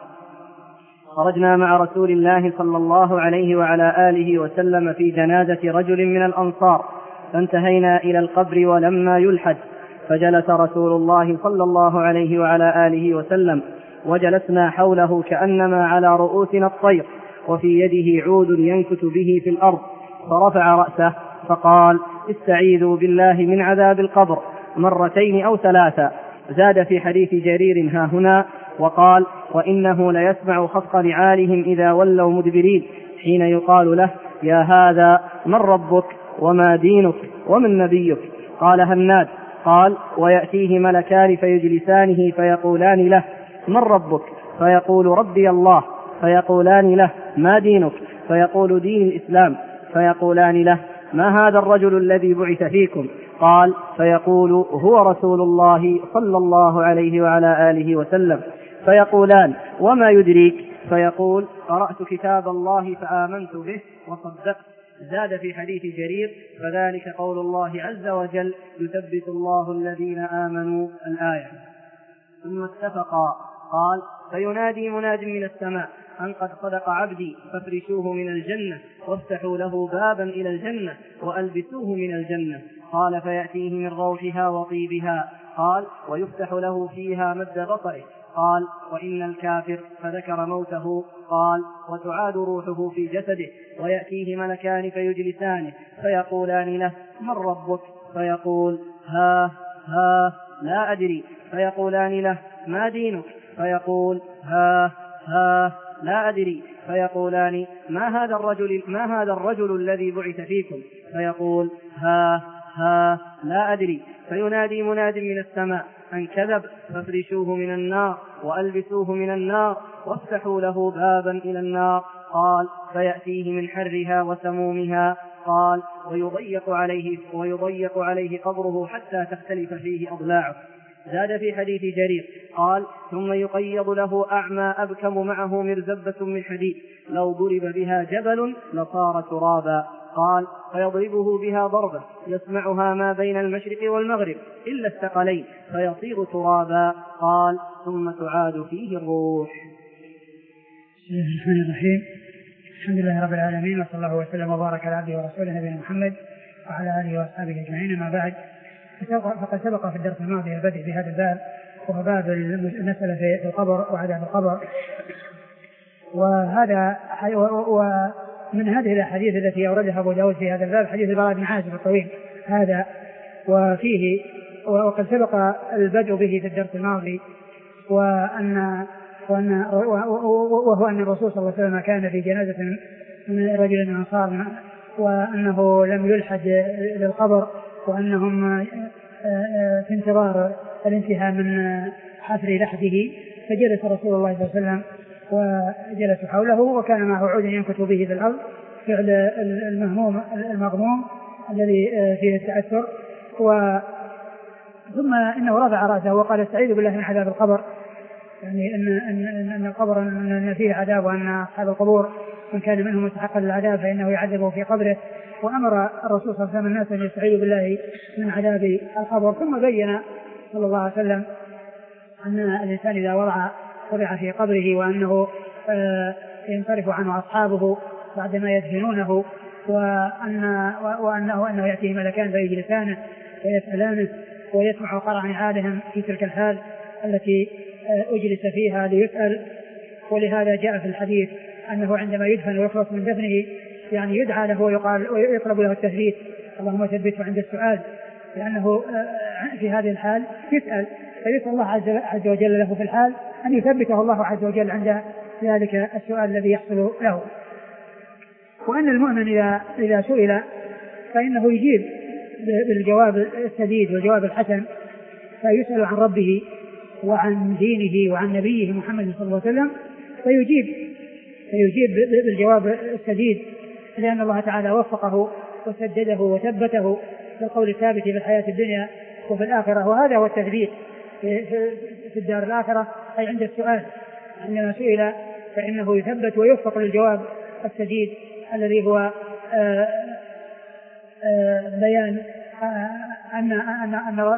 خرجنا مع رسول الله صلى الله عليه وعلى آله وسلم في جنازة رجل من الأنصار فانتهينا إلى القبر ولما يلحد، فجلس رسول الله صلى الله عليه وعلى آله وسلم وجلسنا حوله كأنما على رؤوسنا الطير، وفي يده عود ينكت به في الأرض، فرفع رأسه فقال: استعيذوا بالله من عذاب القبر مرتين أو ثلاثا. زاد في حديث جرير ها هنا وقال: وإنه ليسمع خفق نعالهم إذا ولوا مدبرين حين يقال له: يا هذا من ربك وما دينك ومن نبيك؟ قال هناد: قال: ويأتيه ملكان فيجلسانه فيقولان له: من ربك؟ فيقول: ربي الله. فيقولان له: ما دينك؟ فيقول: دين الإسلام. فيقولان له: ما هذا الرجل الذي بعث فيكم؟ قال: فيقول: هو رسول الله صلى الله عليه وعلى آله وسلم. فيقولان: وما يدريك؟ فيقول: قرأت كتاب الله فآمنت به وصدقت. زاد في حديث جرير: فذلك قول الله عز وجل: يثبت الله الذين آمنوا. الآية. ثم اتفقا. قال: فينادي مناد من السماء أن قد صدق عبدي، فافرشوه من الجنة وافتحوا له بابا إلى الجنة وألبسوه من الجنة. قال: فيأتيه من روحها وطيبها. قال: ويفتح له فيها مد بصره. قال: وإن الكافر، فذكر موته. قال: وتعاد روحه في جسده، ويأتيه ملكان فيجلسانه فيقولان له: من ربك؟ فيقول: ها ها لا أدري. فيقولان له: ما دينك؟ فيقول: ها ها لا أدري. فيقولان: ما هذا الرجل ما هذا الرجل الذي بعث فيكم؟ فيقول: ها ها لا أدري. فينادي مناد من السماء أن كذب، فافرشوه من النار وألبسوه من النار وافتحوا له بابا إلى النار. قال: فيأتيه من حرها وسمومها. قال: ويضيق عليه, ويضيق عليه قبره حتى تختلف فيه أضلاعه. زاد في حديث جرير قال: ثم يقيض له أعمى أبكم معه مرزبة من حديد، لو ضرب بها جبل لصار ترابا. قال: فيضربه بها ضربة يسمعها ما بين المشرق والمغرب إلا الثقلين فيصير ترابا. قال: ثم تعاد فيه الروح. بسم الله الرحمن الرحيم. الحمد لله رب العالمين، وصلى الله وسلم وبارك على عبده ورسوله نبينا محمد وعلى آله وأصحابه أجمعين، ما بعد. فقد سبق في الدرس الماضي البدء بهذا الباب، وهو باب المسألة في القبر وعذاب القبر. وهذا ومن هذه الأحاديث التي أوردها أبو داود في هذا الباب حديث البراء بن عازب الطويل هذا، وفيه وقد سبق البدء به في الدرس الماضي، وأن وأن وهو أن الرسول صلى الله عليه وسلم كان في جنازة من رجل من الأنصار وأنه لم يلحد للقبر، وأنهم في انتظار الانتهاء من حفر لحده، فجلس رسول الله صلى الله عليه وسلم وجلسوا حوله وكان معه عود ينكت به في الأرض، فعل المهموم المغموم الذي فيه التأثر. و ثم إنه رفع رأسه وقال استعيذ بالله من عذاب القبر، يعني أن, أن, أن القبر أن فيه عذاب، وأن أصحاب القبور من كان منهم مستحقا للعذاب فإنه يعذبه في قبره. وأمر الرسول صلى الله عليه وسلم الناس أن يستعيذوا بالله من عذاب القبر. ثم بين صلى الله عليه وسلم أن الإنسان إذا وضع وضع في قبره وأنه ينصرف عنه أصحابه بعدما يدفنونه، وأن وأنه أنه يأتيه ملكان فيجلسانه ويسألانه ويسمع قرع نعالهم في تلك الحال التي أجلس فيها ليسأل. ولهذا جاء في الحديث أنه عندما يدفن ويخلص من دفنه يعني يدعى له ويقال ويطلب له التثبيت، اللهم ثبته عند السؤال، لأنه في هذه الحال يسأل، فيسأل الله عز وجل له في الحال أن يثبته الله عز وجل عند ذلك السؤال الذي يحصل له. وأن المؤمن إذا, إذا سئل فإنه يجيب بالجواب السديد والجواب الحسن، فيسأل عن ربه وعن دينه وعن نبيه محمد صلى الله عليه وسلم فيجيب فيجيب بالجواب السديد، لأن الله تعالى وفقه وسدده وثبته بالقول الثابت في الحياة الدنيا وفي الآخرة. وهذا هو التثبيت في الدار الآخرة، أي عند السؤال عندما سئل فإنه يثبت ويوفق للجواب السديد الذي هو آآ آآ بيان أن, أن, أن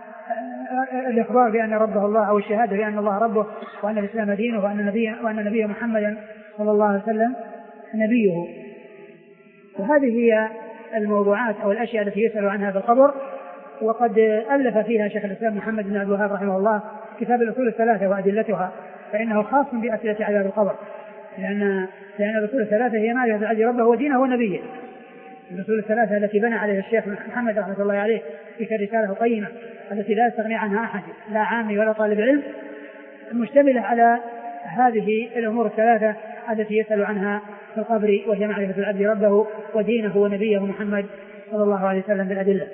الإخبار بأن ربه الله، أو الشهادة بأن الله ربه، وأن الإسلام دينه، وأن نبيه وأن نبيه محمدا صلى الله عليه وسلم نبيه. وهذه هي الموضوعات أو الأشياء التي يسأل عنها في القبر. وقد ألف فيها شيخ الإسلام محمد بن عبد الوهاب رحمه الله كتاب الأصول الثلاثة وأدلتها، فإنه خاص بأسئلة عذاب القبر، لأن لأن الأصول الثلاثة هي معرفة العبد ربه ودينه ونبيه. الأصول الثلاثة التي بنى عليها الشيخ محمد رحمه الله عليه في رسالة قيمة التي لا يستغني عنها أحد لا عامي ولا طالب علم، مشتملة على هذه الأمور الثلاثة التي يسأل عنها في القبر، وهي معرفة العبد ربه ودينه ونبيه محمد صلى الله عليه وسلم بالأدلة.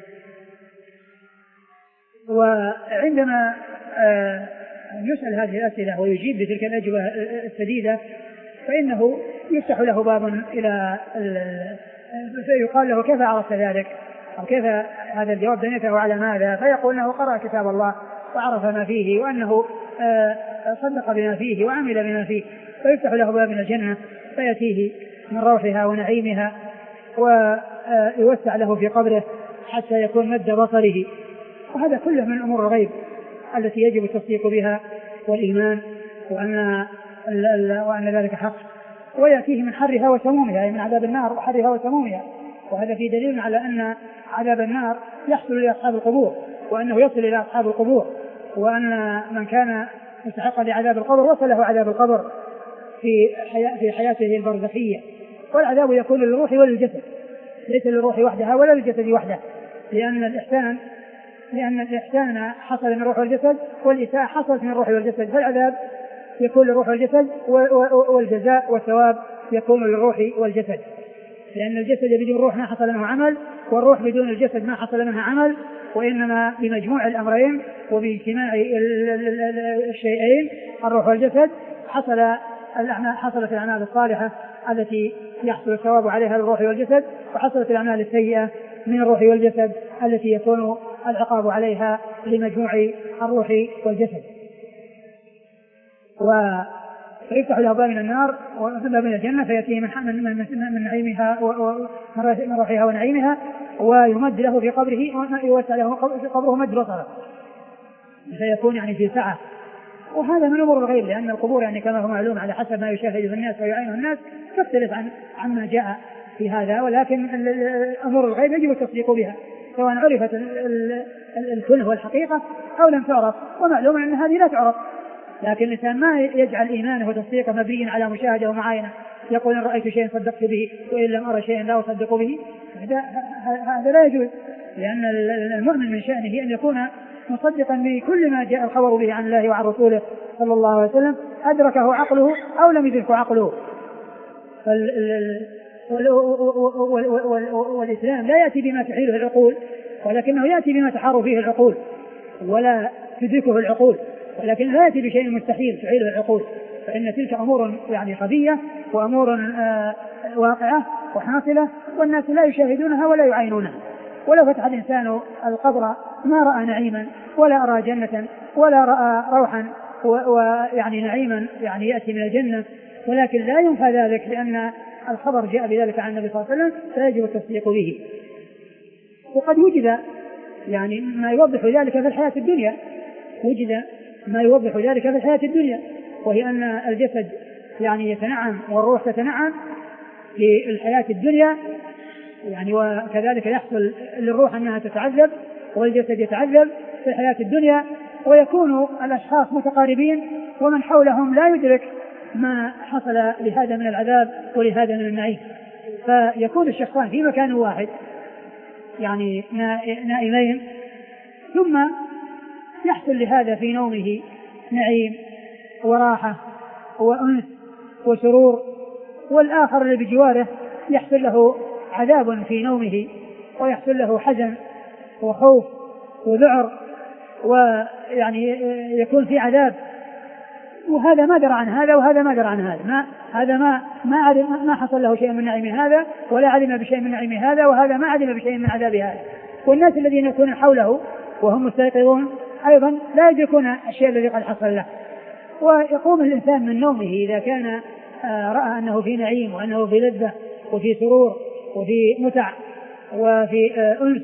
وعندما يسأل هذه الأسئلة ويجيب بتلك الأجوبة السديدة فإنه يفتح له باب إلى فيقال له كيف عرفت ذلك، أو كيف هذا الجواب بنيته على ماذا؟ فيقول أنه قرأ كتاب الله وعرف ما فيه، وأنه صدق بما فيه وعمل بما فيه، فيفتح له باب من الجنة فيأتيه من روحها ونعيمها، ويوسع له في قبره حتى يكون مد بصره. وهذا كله من أمور الغيب التي يجب التصديق بها والإيمان وأن, وأن ذلك حق. ويأتيه من حرها وسمومها، يعني من عذاب النار وحرها وسمومها، وهذا في دليل على أن عذاب النار يحصل لأصحاب القبور، وأنه يصل إلى أصحاب القبور، وأن من كان مستحقا لعذاب القبر وصله عذاب القبر في, حياة في حياته البرزخية. والعذاب يكون للروح وللجسد، ليس للروح وحدها ولا للجسد وحده، لأن الإحسان لأن الإحسان حصل من الروح والجسد، والإساءة حصلت من الروح والجسد، فالعذاب يكون للروح والجسد، والجزاء والثواب يكون للروح والجسد، لأن الجسد بدون روح ما حصل منه عمل، والروح بدون الجسد ما حصل منها عمل، وإنما بمجموع الأمرين وباجتماع الشيئين الروح والجسد حصل حصلت الأعمال الصالحة التي يحصل الثواب عليها للروح والجسد، وحصلت الأعمال السيئة من الروح والجسد التي يكون العقاب عليها لمجموع الروح والجسد. ويفتح له باب من النار وباب من الجنة فيأتيه من من نعيمها ومن روحها ونعيمها، ويمد له في قبره ويوسع له في قبره مد بصره، فيكون يعني في سعة. وهذا من أمور الغيب، لأن القبور يعني كما هو معلوم على حسب ما يشاهد في الناس ويعينه الناس تختلف عن عما جاء في هذا، ولكن أمور الغيب يجب التصديق بها سواء عرفت الكنه والحقيقة أو لم تعرف. ومعلوم أن هذه لا تعرف، لكن الإنسان ما يجعل إيمانه وتصديقه مبنيا على مشاهدة ومعاينة، يقول إن رأيت شيئا صدقت به وإن لم أرى شيئا لا أصدق به، هذا لا يجوز. لأن المؤمن من شأنه أن يكون مصدقا بكل ما جاء الخبر به عن الله وعن رسوله صلى الله عليه وسلم أدركه عقله أو لم يدركه عقله. والإسلام لا يأتي بما تحيله العقول، ولكنه يأتي بما تحار فيه العقول ولا تدركه العقول، ولكن لا يأتي بشيء مستحيل تحيله العقول، فإن تلك أمور يعني خفية وأمور آه واقعة وحاصلة والناس لا يشاهدونها ولا يعينونها. ولو فتح الإنسان القبر ما رأى نعيما ولا رأى جنة ولا رأى روحا ويعني نعيما يعني يأتي من الجنة، ولكن لا ينفى ذلك لأن الخبر جاء بذلك عن النبي صلى الله عليه وسلم فيجب التصديق به. وقد وجد يعني ما يوضح ذلك في الحياة الدنيا، وجد ما يوضح ذلك في الحياة الدنيا، وهي أن الجسد يعني يتنعم والروح تتنعم في الحياة الدنيا يعني، وكذلك يحصل للروح أنها تتعذب والجسد يتعذب في الحياة الدنيا، ويكون الأشخاص متقاربين ومن حولهم لا يدرك ما حصل لهذا من العذاب ولهذا من النعيم، فيكون الشخصان في مكان واحد يعني نائمين، ثم يحصل لهذا في نومه نعيم وراحة وأنس وسرور، والآخر اللي بجواره يحصل له عذاب في نومه ويحصل له حزن وخوف وذعر ويعني يكون في عذاب، وهذا ما درى عن هذا وهذا ما درى عن هذا، ما هذا ما ما علم ما حصل له شيء من نعيم هذا ولا علم بشيء من نعيم هذا، وهذا ما علم بشيء من عذاب هذا. والناس الذين يكونون حوله وهم مستيقظون أيضا لا يدركون الشيء الذي قد حصل له. ويقوم الإنسان من نومه إذا كان رأى أنه في نعيم وأنه في لذة وفي سرور وفي متع وفي أنس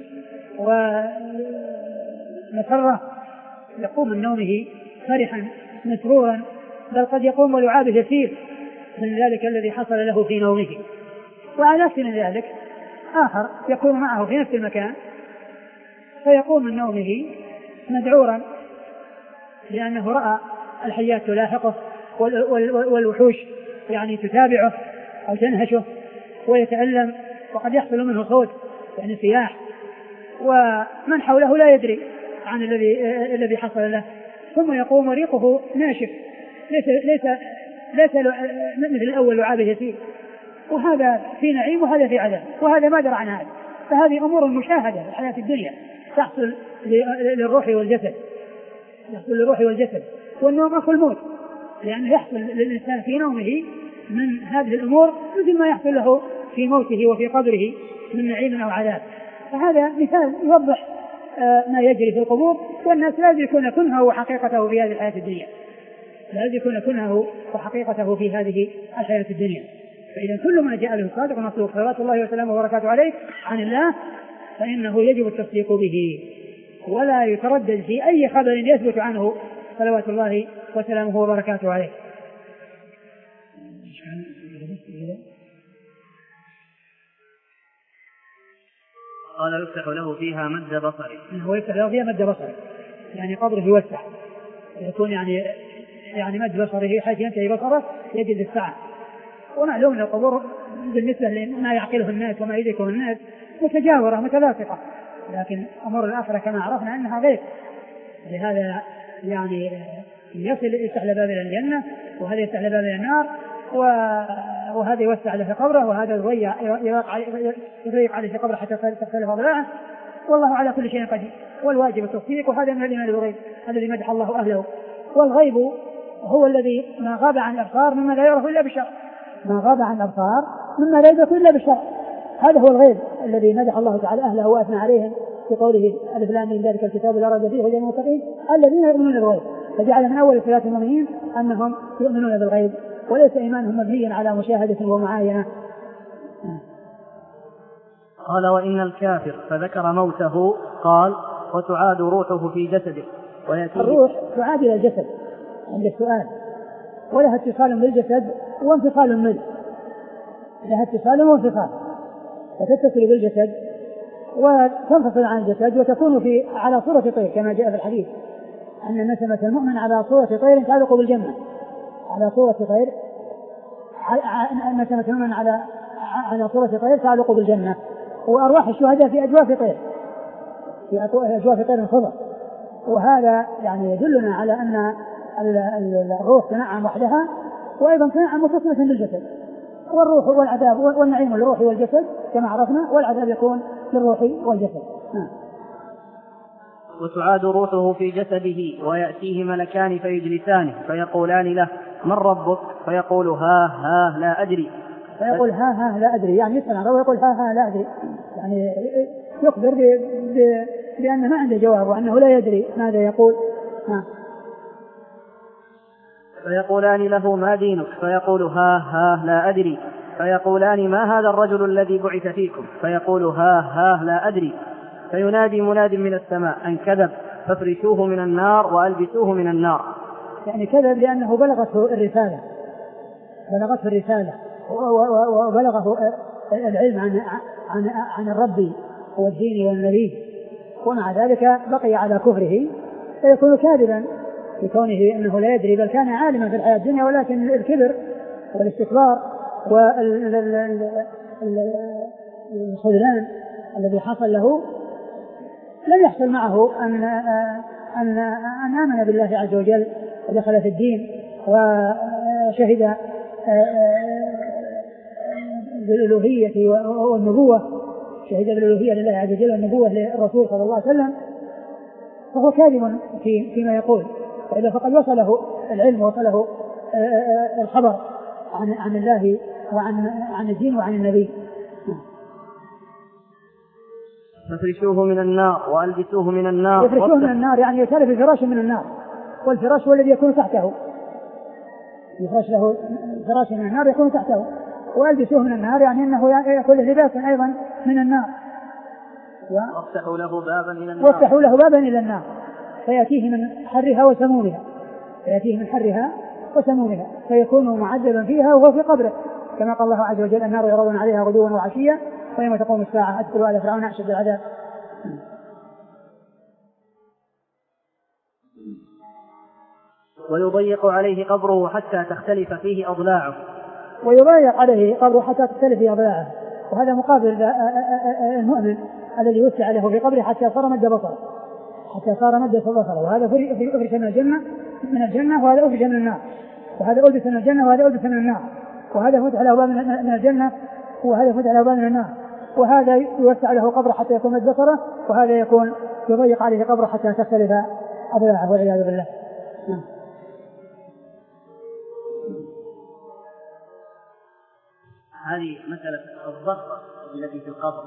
ومسرة، يقوم من نومه فرحا مسرورا، بل قد يقوم ولعابه يسير من ذلك الذي حصل له في نومه. وعلى عكس من ذلك آخر يكون معه في نفس المكان فيقوم من نومه مذعورا لأنه رأى الحياة تلاحقه والوحوش يعني تتابعه أو تنهشه ويتألم، وقد يحصل منه صوت يعني صياح، ومن حوله لا يدري عن الذي الذي حصل له، ثم يقوم وريقه ناشف ليس ليس ليس مثل الأول لعابه يسير، وهذا في نعيم وهذا في عذاب، وهذا ما درى عن هذا. فهذه أمور مشاهدة في الحياة الدنيا تحصل للروح والجسد، يحصل للروح والجسد. والنوم أخو الموت، لأنه يحصل للإنسان في نومه من هذه الأمور مثل ما يحصل له في موته وفي قبره من نعيم أو عذاب. فهذا مثال يوضح ما يجري في القبور، والناس لا يدركون كنهه وحقيقته في هذه الحياة الدنيا، لا يدركون كنهه وحقيقته في هذه الحياة الدنيا. فإذا كل ما جاء له الصادق المصدوق صلوات الله وسلامه وبركاته عليه عن الله فإنه يجب التصديق به، ولا يتردد في أي خبر يثبت عنه صلوات الله وسلامه وبركاته عليه. قال يفتح له فيها مد بصري، هو يفتح له فيها مد بصري يعني قبره يوسع، يكون يعني يعني مد بصره حيث ينتهي بصره يجد الساعة. ومعلوم القبور بالنسبة لما يعقله الناس وما يدركه الناس متجاورة متلاصقة، لكن أمور الآخرة كما عرفنا أنها غير، لهذا يعني يصل يفتح له باب إلى الجنة وهذا يفتح له باب إلى النار، وهذا يوسع له في قبره وهذا يضيق عليه في قبره حتى تختلف أضلاعه، والله على كل شيء قدير. والواجب التصديق، وهذا من الإيمان بالغيب الذي مدح الله أهله. والغيب هو الذي ما غاب عن الأبصار مما لا يعرف إلا بالشرع، ما غاب عن الأبصار مما لا يدرك إلا بالشرع، هذا هو الغيب الذي مدح الله تعالى أهله وأثنى عليهم في قوله ألف لام من ذلك الكتاب لا ريب فيه هدى للمتقين الذين يؤمنون بالغيب. فجعل من أول صفات المؤمنين أنهم يؤمنون بالغيب وليس إيمانهم مبنيا على مشاهدة ومعاينة. قال وإن الكافر فذكر موته قال وتعاد روحه في جسده. الروح تعاد إلى الجسد عند السؤال، ولها اتصال بالجسد وانفصال منه، لها اتصال وانفصال، فتتصل بالجسد وتنفصل عن الجسد وتكون في على صورة طير كما جاء في الحديث أن نسمة المؤمن على صورة طير تعلق بالجنة، على صورة طير نسمة المؤمن على على صورة طير تعلق بالجنة. وأرواح الشهداء في أجواف طير، في أجواف طير خضر. وهذا يعني يدلنا على أن الروح تنعم وحدها وأيضا تنعم متصلة بالجسد، والروح والعذاب والنعيم للروح والجسد كما عرفنا، والعذاب يكون للروح والجسد. نعم. وتعاد روحه في جسده ويأتيه ملكان فيجلسانه فيقولان له من ربك؟ فيقول ها ها لا أدري. فيقول ها ها لا أدري، يعني يسأل عن ربه ويقول ها ها لا أدري، يعني يخبر ب... ب... بأنه ما عنده جواب وأنه لا يدري ماذا يقول. ها. فيقولان له ما دينك؟ فيقول ها ها لا أدري. فيقولان ما هذا الرجل الذي بعث فيكم؟ فيقول ها ها لا أدري. فينادي مناد من السماء أن كذب فافرشوه من النار وألبسوه من النار. يعني كذب لأنه بلغته الرسالة بلغته الرسالة وبلغه العلم عن عن عن الرب والدين والنبي، ومع ذلك بقي على كفره فيكون كاذبا بكونه أنه لا يدري، بل كان عالما في الحياة الدنيا، ولكن الكبر والاستكبار والخذلان الذي حصل له لم يحصل معه أن أن أن آمن بالله عز وجل ودخل في الدين وشهد بالألوهية والنبوة، شهد بالألوهية لله عز وجل والنبوة للرسول صلى الله عليه وسلم، فهو كاذب في فيما يقول. وإذا فقد وصله العلم وصله الخبر عن عن الله وعن عن الدين وعن النبي. فافرشوه من النار وألبسوه من النار. يفرشوه من النار يعني يتالف الفراش من النار، والفراش هو الذي يكون تحته، يفرش له فراش من النار يكون تحته، وألبسوه من النار يعني أنه يكون لباسا أيضا من النار. وافتحوا له بابا إلى النار وافتحوا له بابا إلى النار فيأتيه من حرها وسمومها فيأتيه من حرها وسمومها فيكون معذبا فيها وهو في قبره، كما قال الله عز وجل النار يعرضون عليها غدوا وعشيا ويوم تقوم الساعة أدخلوا آل فرعون أشد العذاب. ويضيق عليه قبره حتى تختلف فيه أضلاعه. ويضيق عليه قبره حتى تختلف فيه أضلاعه، وهذا مقابل المؤمن الذي يوسع له في قبره حتى صار مد بصره حتى صار مد بصره وهذا أفرش من الجنة من الجنة وهذا أفرش من النار، وهذا ألبس من الجنة وهذا ألبس من النار، وهذا فتح له باب من الجنة وهذا فتح له باب من النار، وهذا يوسع له قبره حتى يكون مد بصره، وهذا يكون يضيق عليه قبره حتى تختلف أضلاعه والعياذ بالله. هذه مسألة الضغط التي في القبر.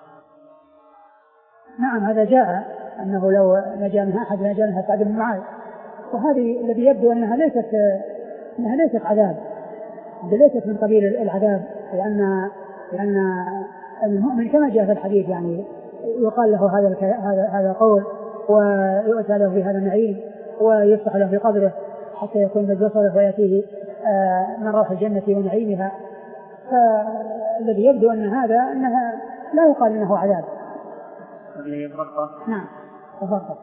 نعم هذا جاء أنه لو نجا منها أحد نجا منها سعد بن معاذ، وهذه الذي يبدو أنها ليست أنها ليست عذاب، ليست من قبيل العذاب، لأن لأن المؤمن كما جاء في الحديث يعني يقال له هذا هذا هذا قول ويؤتى له في هذا النعيم ويفتح له في قبره حتى يكون بالبصر ويأتيه من روح الجنة ونعيمها. فالذي يبدو أن هذا أنها لا يقال أنه عذاب. نعم فرقة.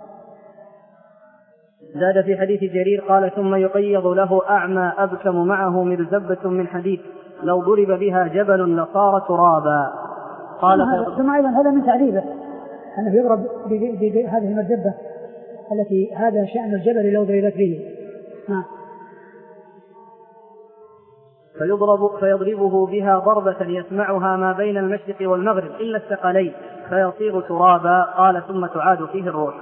زاد في حديث جرير قال ثم يقيض له أعمى أبكم معه مرزبة من حديد لو ضرب بها جبل لصار ترابا. قال ثم أيضا هذا من تعذيبه أنه يضرب بهذه المرزبة التي هذا شأن الجبل لو ضربت به. نعم. فيضرب فيضربه بها ضربة يسمعها ما بين المشرق والمغرب إلا الثقلين فيصير ترابا. قال ثم تعاد فيه الروح.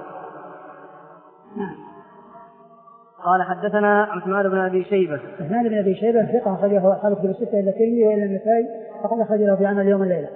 قال حدثنا عثمان بن أبي شيبة. عثمان بن أبي شيبة ثقة أخرجه أصحاب الكتب الستة إلا الترمذي وإلا النسائي فقد أخرج له في عمل اليوم الليلة.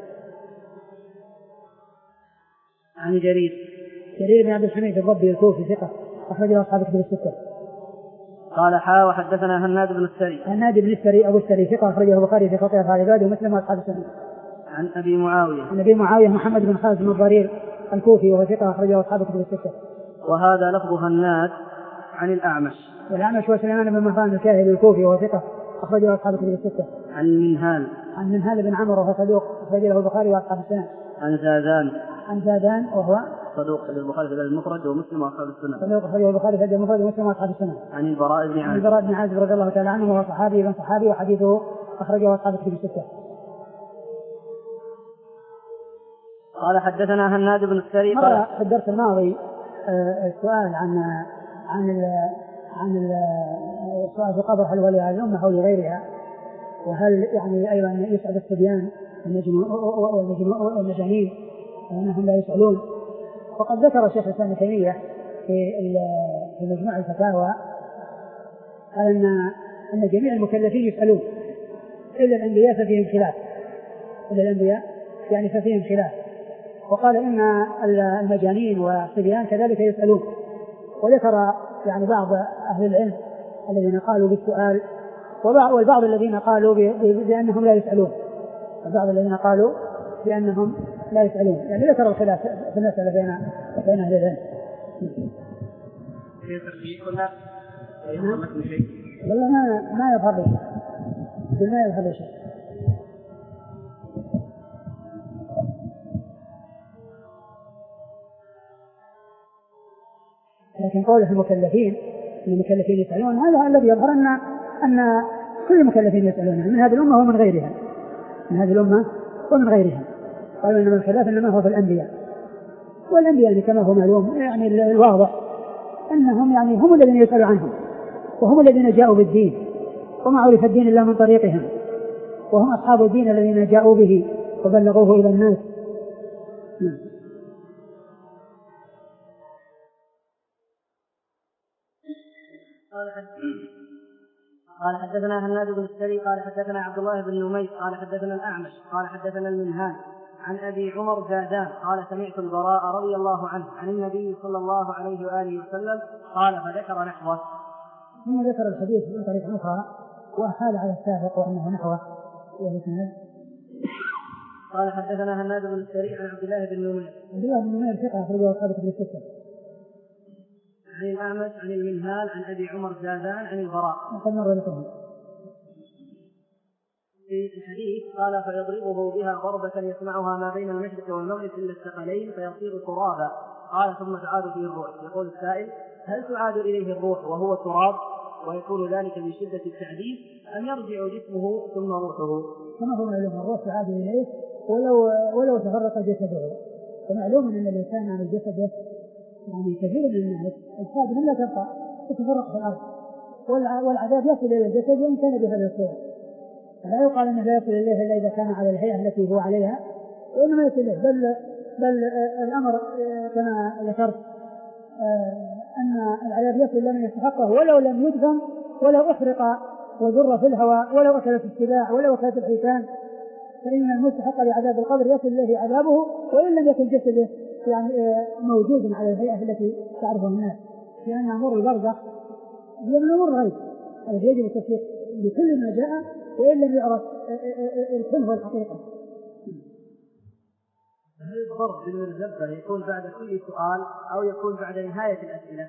عن جرير جرير بن عبد الحميد الضبي الكوفي ثقة أخرجه أصحاب الكتب الستة. قال حا وحدثنا هناد بن السري. هناد بن السري أبو السري ثقة أخرجه البخاري في خطيئة أفعال العباد ومسلم وأصحاب السنة. عن أبي معاوية. عن أبي معاوية محمد بن خالد بن الضرير الكوفي وهو ثقة أخرجه أصحاب الكتب الستة. وهذا لفظ هناد عن الأعمش. والأعمش هو سليمان بن مهران الكاهلي الكوفي وهو ثقة أخرجه أصحاب الكتب الستة. عن منهال. عن منهال بن عمرو وهو صدوق أخرجه البخاري وأصحاب السنة. عن زادان. عن زادان وهو صدوق في البخاري في المفرد ومسلم وأصحاب السنة. صدوق أخرجه البخاري في المفرد ومسلم وأصحاب السنة. عن البراء بن عازب. عن البراء بن عازب رضي الله تعالى عنه وهو صحابي بن صحابي وحديثه أخرجه أصحاب الكتب الستة. قال حدثنا هناد بن السري قال في الدرس الماضي السؤال عن عن ال عن السؤال في القبر هل هو لهذه الأمة أو لغيرها، وهل يعني أيضا يسأل الصبيان والمجانين وأنهم لا يسألون. وقد ذكر الشيخ الإسلام ابن تيمية في في مجموع الفتاوى أن أن جميع المكلفين يسألون إلا الأنبياء ففيهم خلاف، إلا الأنبياء يعني ففيهم خلاف. وقال إن المجانين والصبيان كذلك يسألون. وذكر يعني بعض أهل العلم الذين قالوا بالسؤال، والبعض الذين قالوا بأنهم لا يسألون، البعض الذين قالوا بأنهم لا يسألون، يعني ذكر الخلاف في المسألة بين بين أهل العلم. والله ما ما يظهر لي شيء، ما يظهر لي شيء. لكن قوله المكلفين المكلفين يسألون هذا الذي يظهر أن أن كل المكلفين يسألون من هذه الأمة ومن غيرها، من هذه الأمة ومن غيرها. قالوا إنما الخلاف إنما هو في الأنبياء، والأنبياء كما هو معلوم يعني الواضح أنهم يعني هم الذين يسألوا عنهم، وهم الذين جاءوا بالدين، وما عرف الدين إلا من طريقهم، وهم أصحاب الدين الذين جاءوا به وبلغوه إلى الناس. قال حدثنا هناد بن السري قال حدثنا عبد الله بن نميس قال حدثنا الأعمش قال حدثنا المنهال عن أبي عمر زادان قال سمعت البراء رضي الله عنه عن النبي صلى الله عليه وآله وسلم قال فذكر نحوه. ثم ذكر الحديث من طريق أخرى وأحال على السابق وأنه نحوه. قال حدثنا هناد بن السري عن عبد الله بن نميس عبد الله بن نميس ثقة أخرجه أصحاب كتب الستة. عن الأعمش عن المنهال عن أبي عمر زادان عن البراء. في الحديث قال فيضربه بها ضربة يسمعها ما بين المشرق والمغرب إلا الثقلين فيصير ترابا. قال ثم تعاد فيه الروح. يقول السائل هل تعاد إليه الروح وهو تراب ويكون ذلك من شدة التعذيب أم يرجع جسمه ثم روحه؟ كما هو معلوم الروح تعاد إليه ولو ولو تفرق جسده، ومعلوم أن الإنسان عن الجسد يعني كثير من الناس الحاجة لا تبقى تتفرق في الأرض، والعذاب يصل إلى الجسد وإن كان بهذه الصورة. لا يقال أنه لا يصل إليه إلا إذا كان على الهيئة التي هو عليها، وإنما يصل إليه. بل, بل الأمر كما ذكرت أن العذاب يصل إلى من يستحقه ولو لم يدفن ولو أحرق وذر في الهواء ولو أكلت السباع ولو أكلت الحيتان، فإن المستحق لعذاب القبر يصل إليه عذابه وإن لم يكن جسده يعني موجود على الهيئة التي تعرفها الناس، لأن أمور البرزخ هي من أمور الغيب التي يجب التصديق بكل ما جاء وإن لم يعرف الكل والحقيقة. هل الضرب بالمرزبة يكون بعد كل سؤال أو يكون بعد نهاية الأسئلة؟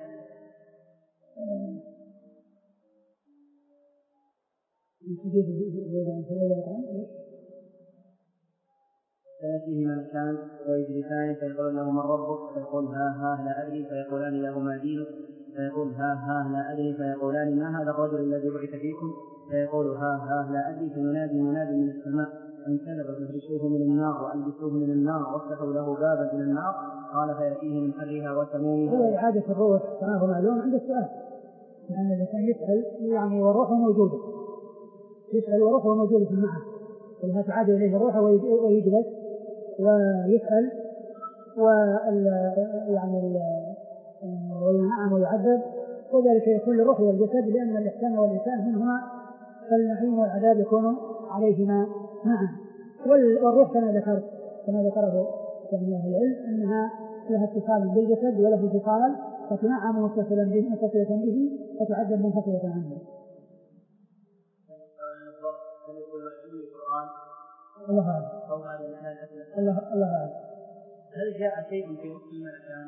فيأتيه ملكان ويجلسان فيقول له من ربك فيقول ها ها لا أدري فيقولان له ما دينك فيقول ها ها لا أدري فيقولان ما هذا الرجل الذي بعث فيكم فيقول ها ها لا أدري فينادي منادي من السماء من كذب فاهرشوه من النار وألبسوه من النار وافتحوا له بابا من النار قال فيأتيه من حرها وسمومها. هو إعادة الروح كما هو معلوم عند السؤال، لأن الإنسان يسأل يعني والروح موجودة، يسأل وروحه موجودة معه، فلها تعاد إليه الروح ويجلس ويسأل وال يعني وينعم ويعذب، وذلك يكون للروح والجسد لأن الإحسان والإنسان منهما فالنعيم والعذاب يكون عليهما معا. والروح كما ذكرت كما ذكره يعني أهل العلم أنها لها اتصال بالجسد وله اتصال فتنعم متصلا به متصلة به وتعذب منفصلة عنه. الله أعلم. الله الله أعلم. هل جاء شيء في وقت الملكان؟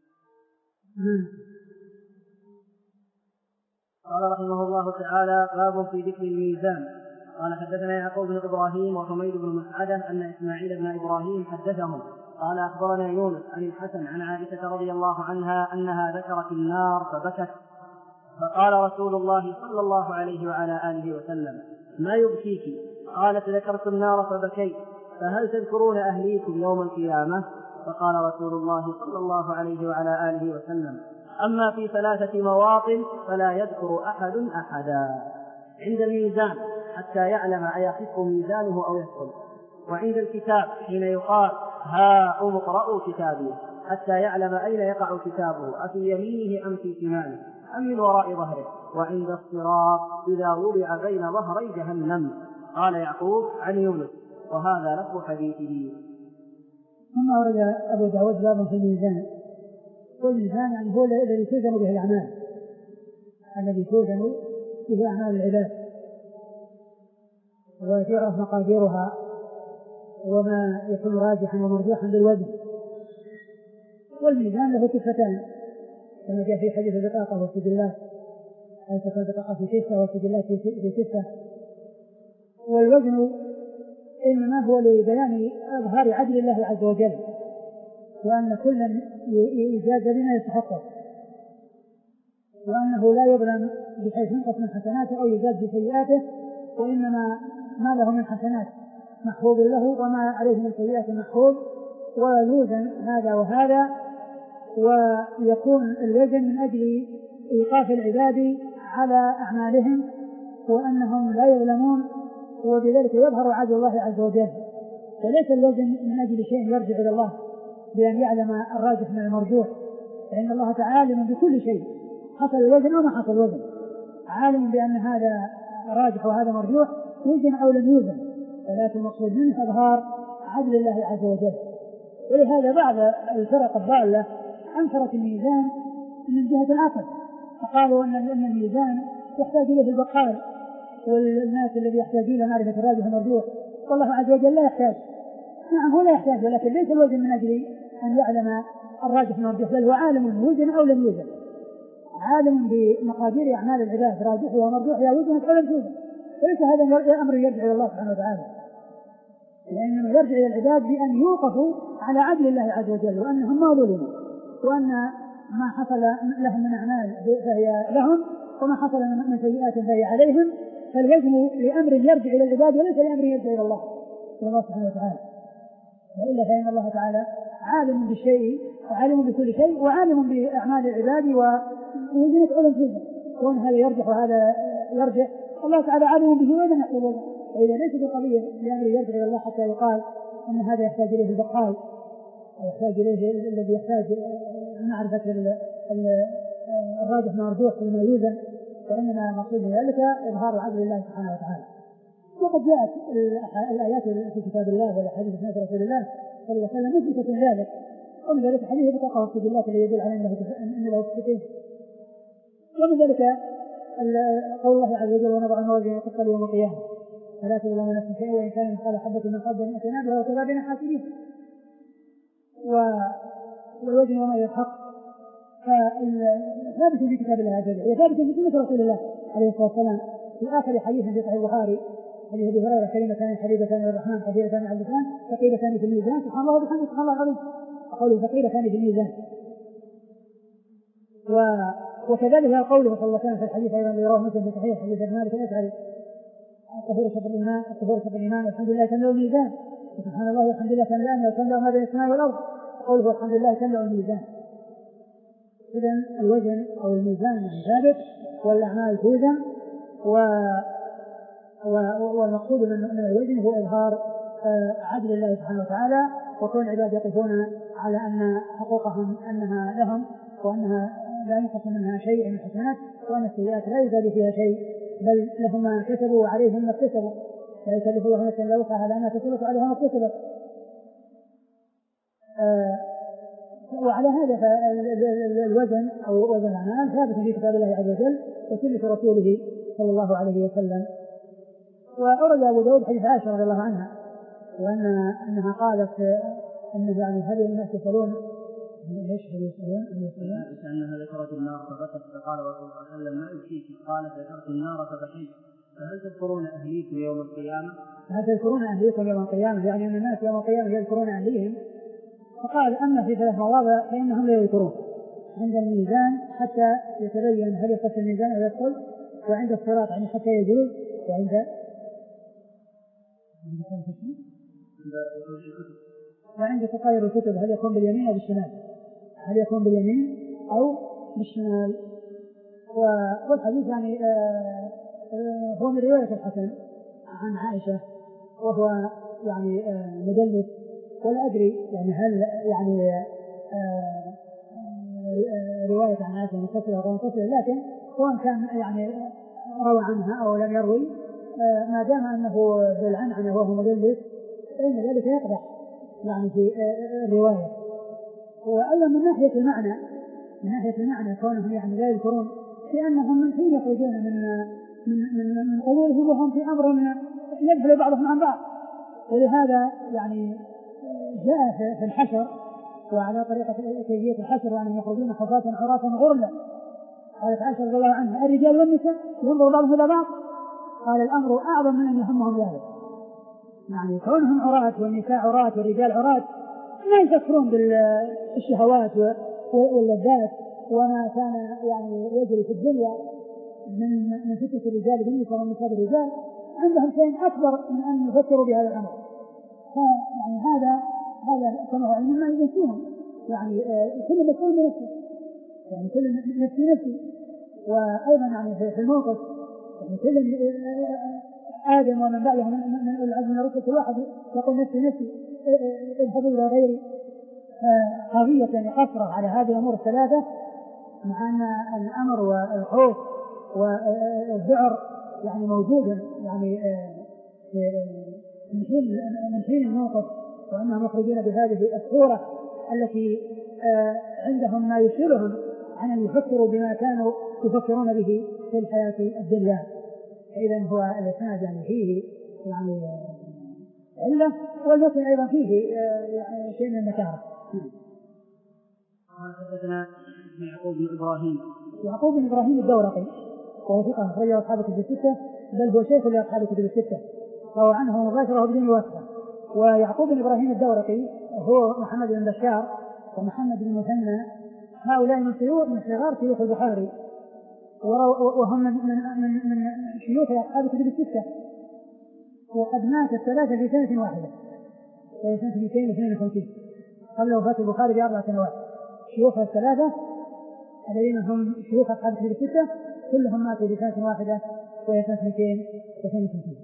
قال رحمه الله تعالى باب في ذكر الميزان. قال حدثنا يعقوب بن إبراهيم وحميد بن مسعدة أن إسماعيل بن إبراهيم حدثهم قال أخبرنا يونس عن الحسن عن عائشة رضي الله عنها أنها ذكرت النار فبكت فقال رسول الله صلى الله عليه وعلى آله وسلم ما يبكيك؟ قالت ذكرت النار فبكيت فهل تذكرون أهليكم يوم القيامة؟ فقال رسول الله صلى الله عليه وعلى آله وسلم: أما في ثلاثة مواطن فلا يذكر أحد أحدا: عند الميزان حتى يعلم أيخف ميزانه أو يثقل، وعند الكتاب حين يقال: ها اقرأوا كتابي، حتى يعلم أين يقع كتابه، أفي يمينه أم في شماله أم من وراء ظهره، وعند الصراط إذا وضع بين ظهري جهنم. قال يعقوب عن يونس، وهذا لفظ حديثه. ثم ورد أبو داود بابا في الميزان. والميزان يعني هو الذي توزن به الأعمال، الذي توزن به أعمال العباد وتعرف مقاديرها وما يكون راجحا ومرجوحا بالوزن. والميزان له كفتان كما جاء في حديث البطاقة والسجلات، أي تكون البطاقة في كفة والسجلات في كفة. والوزن إنما هو لبيان إظهار عدل الله عز وجل، وأن كلا يجاز بما يستحقه، وأنه لا يظلم بحيث ينقص من حسناته أو يزاد بسيئاته، وإنما ما له من حسنات محفوظ له وما عليه من سيئات محفوظ، ويوزن هذا وهذا، ويكون الوزن من أجل إيقاف العباد على أعمالهم وأنهم لا يظلمون، وبذلك يظهر عدل الله عز وجل. وليس الوزن من أجل شيء يرجع إلى الله بأن يعلم الراجح من المرجوح، فإن الله تعالى عالم بكل شيء، حصل الوزن أو ما حصل الوزن، عالم بأن هذا راجح وهذا مرجوح، وزن أو لم يوزن، ولكن المقصود منه إظهار عدل الله عز وجل. ولهذا بعض الفرق الضالة أنكرت الميزان من جهة العقل، فقالوا أن الميزان يحتاج إليه البقال والناس الذي يحتاجون إلى معرفة الراجح والمرجوح، والله عز وجل لا يحتاج. نعم هو لا يحتاج، ولكن ليس الوزن من أجل أن يعلم الراجح والمرجوح، بل هو عالم بوزن أو لم يوزن، عالم بمقادير أعمال العباد راجحها ومرجوحها وزنت أو لم توزن. وليس هذا أمر يرجع إلى الله سبحانه وتعالى، لأنه يرجع إلى العباد بأن يوقفوا على عدل الله عز وجل، وأنهم ما ظلموا، وأن ما حصل لهم من أعمال فهي لهم، وما حصل من سيئات فهي عليهم. فالوزن لأمر يرجع إلى العباد وليس لأمر يرجع إلى الله إلى الله سبحانه وتعالى، وإلا فإن الله تعالى عالم بالشيء وعالم بكل شيء وعالم بأعمال العباد ووزنت علم فيه، وأن هذا يرجح وهذا يرجع، الله تعالى عالم به وإذا نحن الوزن. فإذا ليس بقضية لأمر يرجع إلى الله حتى يقال أن هذا يحتاج إليه البقال أو يحتاج إليه الذي يحتاج معرفة الراجح مرجوح فيما يوزن، وإنما مقصود ذلك إظهار عدل الله سبحانه وتعالى. وقد جاءت الآيات في كتاب الله والأحاديث في سنة رسول الله صلى الله عليه وسلم مثبتة ذلك، ومن ذلك حديث بطاقة السجلات الذي يدل على أن له كفتين، ومن ذلك قول الله عز وجل: ونضع الموازين القسط يوم القيامة فلا تظلم نفس شيئا وإن كان مثقال حبة من خردل أتينا بها وكفى بنا حاسبين. والوزن وما يحق ثابت في كتاب الله عز وجل، وثابت في سنة رسول الله عليه الصلاة والسلام في آخر حديث في صحيح البخاري حديث أبي هريرة: كلمتان حبيبتان للرحمن خفيفتان على اللسان ثقيلتان في الميزان سبحان الله وبحمده سبحان الله العظيم. قوله ثقيلتان في الميزان. وكذلك قوله صلى الله عليه وسلم في الحديث أيضا اللي رواه مسلم في صحيح حديث ابن مالك الأشعري: الطهور شطر الإيمان، الطهور شطر الإيمان، والحمد لله تملأ الميزان، سبحان الله والحمد لله تملأان وتملأ ما بين السماء والأرض. قوله الحمد لله تملأ الميزان. إذن الوزن أو الميزان ثابت والأعمال توزن، والمقصود من الوزن هو إظهار عدل الله سبحانه وتعالى، وكون العباد يقفون على أن حقوقهم أنها لهم وأنها لا ينقص منها شيء من الحسنات، وأن السيئات لا يزاد فيها شيء، بل لهم ما كسبوا وعليهم ما اكتسبوا، لا يكلف الله نفسا إلا وسعها لها ما كسبت وعليها ما اكتسبت. وعلى هذا فالوزن أو وزن الأعمال ثابت في كتاب الله عز وجل وسنة رسوله صلى الله عليه وسلم. وأورد أبو داود حديث عائشة رضي الله عنها وأن أنها قالت أن يعني هل الناس يسألون ليش هل يسألون أن يسألون أنها ذكرت النار فبكت فقال رسول الله صلى الله عليه وسلم: ما أبكيك؟ قالت: ذكرت النار فبكيت. فهل تذكرون أهليكم يوم القيامة؟ هل تذكرون أهليكم يوم القيامة؟ يعني أن الناس يوم القيامة يذكرون أهليهم. فقال: أما في ثلاث مواضع فإنهم لا يذكرون: عند الميزان حتى يتبين هل يخف الميزان أو يدخل، وعند الصراط يعني حتى يجوز، وعند وعند تطاير الكتب هل يكون باليمين أو بالشمال؟ هل يكون باليمين أو بالشمال؟ والحديث يعني آه آه هو من رواية الحسن عن عائشة وهو يعني آه مدلس، ولا أدري يعني هل يعني آه آه رواية عن عائشة متصلة أو منفصلة، لكن سواء كان يعني روى عنها أو لم يروي آه ما دام أنه بالعنعنة وهو مدلس فإن ذلك يقدح يعني في آه الرواية. وأيضا من ناحية المعنى من ناحية المعنى كونهم يعني لا يذكرون لأنهم من حين يخرجون من من من, من قبورهم وهم في أمر يدخل بعضهم عن بعض، ولهذا يعني جاء في الحشر وعلى طريقة كيفية الحشر وأنهم يخرجون حفاة عراة غرلا. قالت عائشة رضي الله عنها الرجال والنساء ينظر بعضهم إلى بعض، قال الأمر أعظم من أن يهمهم ذلك، يعني كونهم عراة والنساء عراة والرجال عراة ما يفكرون بالشهوات واللذات وما كان يعني يجري في الدنيا من من فتنة الرجال بالنساء والنساء بالرجال، عندهم شيء أكبر من أن يفكروا بهذا الأمر. فيعني هذا هذا كما هو علم ما ينسيهم، يعني كل مسؤول بنفسه، يعني كل نفسي نفسي. وأيضا يعني في الموقف يعني كل آدم ومن بعده من العزم من الرسل كل واحد يقول نفسي نفسي اذهبوا إلى غيري. قضية قصرة على هذه الأمور الثلاثة، مع أن الأمر والخوف والذعر يعني موجودا يعني من حين من حين الموقف، وأنهم يخرجون بهذه الصورة التي عندهم ما يشغلهم عن أن يفكروا بما كانوا يفكرون به في الحياة الدنيا. إذن هو الإسناد يعني فيه يعني علة، والمتن أيضا فيه يعني شيء من النكارة. قال حدثنا يعقوب بن إبراهيم يعقوب بن إبراهيم الدورقي وهو ثقة أخرجه أصحاب الكتب الستة، بل هو شيخ لأصحاب الكتب الستة روى عنه مباشرة بدون واسطة. ويعقوب بن إبراهيم الدورقي هو محمد بن بشار ومحمد بن مثنى، هؤلاء من شيوخ من صغار شيوخ البخاري، وهم من من من شيوخ أصحاب الكتب الستة، وقد مات الثلاثة في سنة واحدة وهي سنة مئتين واثنين وخمسين قبل وفاة البخاري بأربع سنوات. شيوخ الثلاثة الذين هم شيوخ أصحاب الكتب الستة كلهم ماتوا بسنة واحدة وهي سنة مئتين واثنين وخمسين.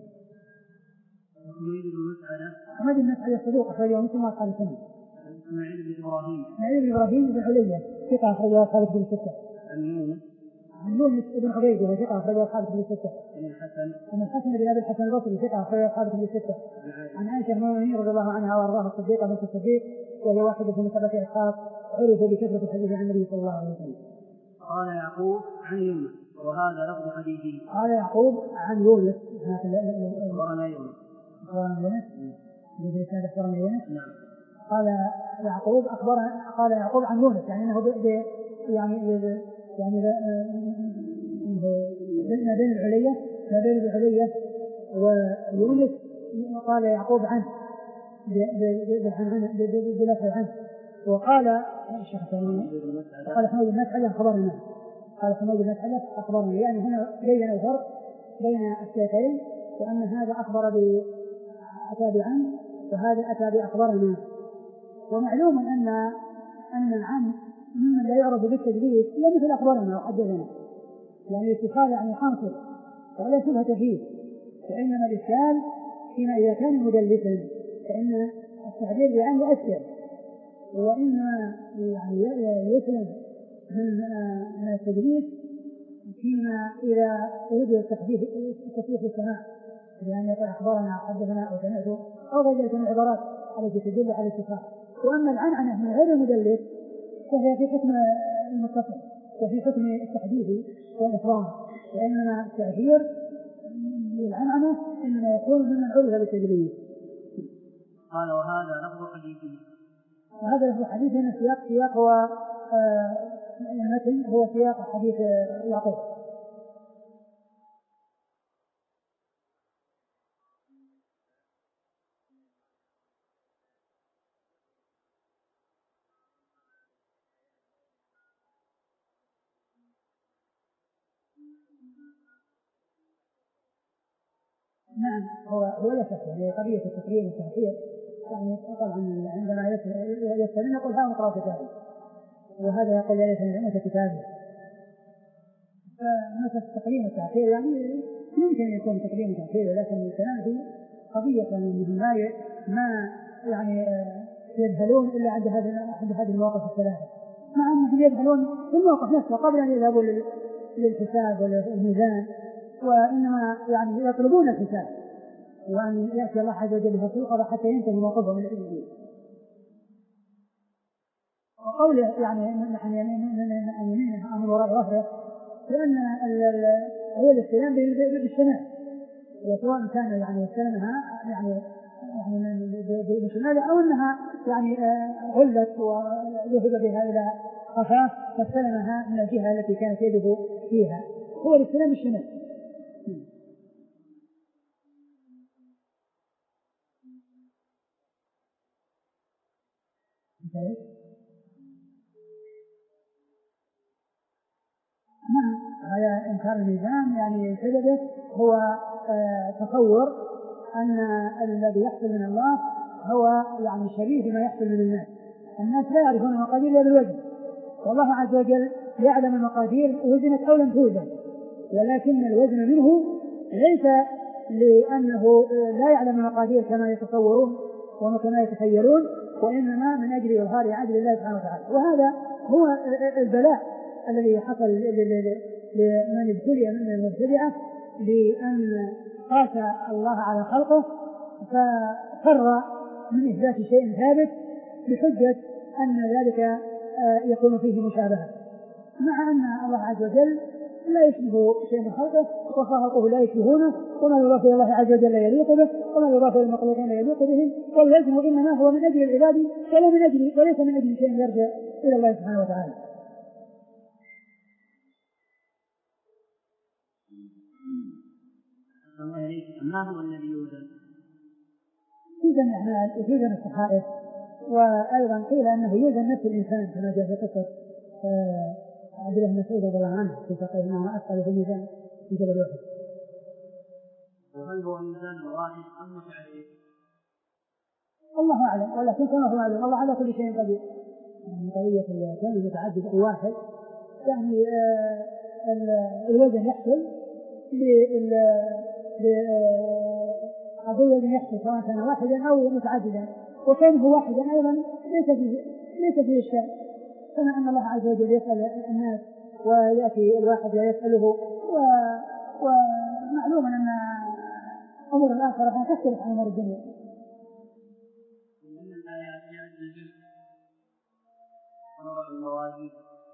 حميد بن مسعد الصدوق أخرجه مسلم وأصحاب السنة. إسماعيل بن إبراهيم إسماعيل بن إبراهيم بن علية ثقة أخرجه أصحاب الكتب الستة. عن يونس بن عبيد وهو ثقة أخرجه أصحاب الكتب الستة. عن الحسن عن الحسن بن أبي الحسن البصري ثقة أخرجه أصحاب الكتب الستة. عن عائشة أم المؤمنين رضي الله عنها وأرضاها الصديقة بنت الصديق وهي واحدة من سبعة أشخاص عرفوا بكثرة الحديث عن النبي صلى الله عليه وسلم. قال يعقوب عن يونس وهذا لفظ حديثه. قال يعقوب عن يونس أخبرنا يونس أخبرنا يونس بإسناد أخبرنا يونس. نعم. قال يعقوب أخبرنا قال يعقوب عن يونس يعني أنه ب يعني ب يعني بين بين العلية ما بين العلية ويونس. قال يعقوب عنه بلفظ عنه. وقال الشيخ قال حميد بن مسعد أخبرنا قال حميد بن مسعد أخبرنا، يعني هنا بين الفرق بين الشيخين، وأن هذا أخبر بأتى عنه وهذا أتى بأخبرنا. ومعلوم أن أن العام ممن لا يعرف بالتدليس لا مثل أخبرنا وحدثنا، يعني الاتصال يعني حاصل ولا شبهة فيه، وإنما الإشكال فيما إذا كان مدلسا فإن التعبير بأن يؤثر، وإنما يعني يسلم من التدليس فيما إذا أريد التحديث التصحيح السماع، لأن يقول أخبرنا أو حدثنا أو سمعته أو غير ذلك من العبارات التي تدل على الاتصال. وأما العنعنة من غير المدلس فهي في حكم المتصل وفي حكم التحديث والإخبار، وإنما التأثير للعنعنة إنما يكون ممن عرف بالتدليس. قال وهذا لفظ حديثه. وهذا لفظ حديثه أن السياق سياق هو آه المتن هو سياق حديث يعقوب. نعم هو هو لا شك يعني قضية التقرير والتأخير يعني طبعا عندما يسألون يقول ها اقرأ كتابي، وهذا يقول يا ليتني لم أوت كتابي. فمثل تقديم التأخير يعني يمكن أن يكون تقديم التأخير، ولكن الكلام في قضية يعني أنهم ما ما يعني يذهلون إلا عند هذا عند هذه المواقف الثلاثة، مع أنهم يذهلون في الموقف نفسه قبل أن يذهبوا للحساب والميزان، وإنما يعني يطلبون الحساب وأن يأتي الله عز وجل بهالطريقة حتى ينتهي موقفهم من الإنجيل. وقوله يعني نحن يمين أمر وراء ظهره، لأن هو الاستلام بالشمال، وسواء كان يعني استلمها يعني يعني بالشمال أو أنها يعني غلت وذهب بها إلى قفاه فاستلمها من الجهة التي كانت يده فيها، هو الاستلام بالشمال. نعم، هذا إنكار الميزان يعني سببه هو آه تصور أن الذي يحصل من الله هو يعني شبيه بما يحصل من الناس. الناس لا يعرفون المقادير إلا بالوزن، والله عز وجل يعلم المقادير وزنت أو لم توزن، ولكن الوزن منه ليس لأنه لا يعلم المقادير كما يتصورون وكما يتخيلون، وإنما من أجل إظهار عدل الله سبحانه وتعالى. وهذا هو البلاء الذي حصل لمن ابتلي من المبتدعة، لأن قاس الله على خلقه ففر من إثبات شيء ثابت بحجة أن ذلك يكون فيه مشابهة، مع أن الله عز وجل لا يشبه شيء من خلقه وخلقه لا يشبهونه، وما يضاف إلى الله عز وجل يليق به، وما يضاف إلى المخلوقين يليق بهم، والوزن إنما هو من أجل العباد ولا من أجل وليس من أجل شيء يرجع إلى الله سبحانه وتعالى. ما هو الذي يوزن؟ يوزن الأعمال ويوزن الصحائف، وأيضا قيل أنه يوزن نفس الإنسان كما جاء في قصة عبد الله بن مسعود رضي الله عنه في فقه أنه أثقل في الميزان في جبل أحد. وهل هو ميزان واحد أم متعدد؟ الله أعلم، ولكن كما هو معلوم الله على كل شيء قدير. يعني قضية الكون المتعدد أو واحد يعني آه الوزن يحصل الوزن يحصل سواء كان واحدا أو متعددا، وكونه واحدا أيضا ليس فيه ليس فيه إشكال، كما أن الله عز وجل يسأل الناس ويأتي الواحد ويسأله، ومعلوم أن أمور الآخرة تختلف عن أمور الدنيا. من الآيات يأتي الجزء ونرى المواجيد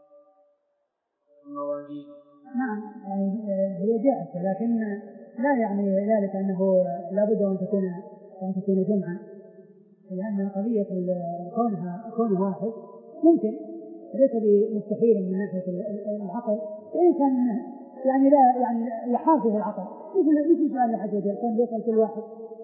المواجيد نعم يعني هي جاءت، لكن لا يعني ذلك أنه لا بد أن تكون أن تكون جمعا، لأن قضية كونها كون واحد ممكن ليس بمستحيل من ناحية العقل، وإن كان يعني لا يعني يحافظ العقل مثل مثل سؤال الله عز وجل كان يسأل كل واحد.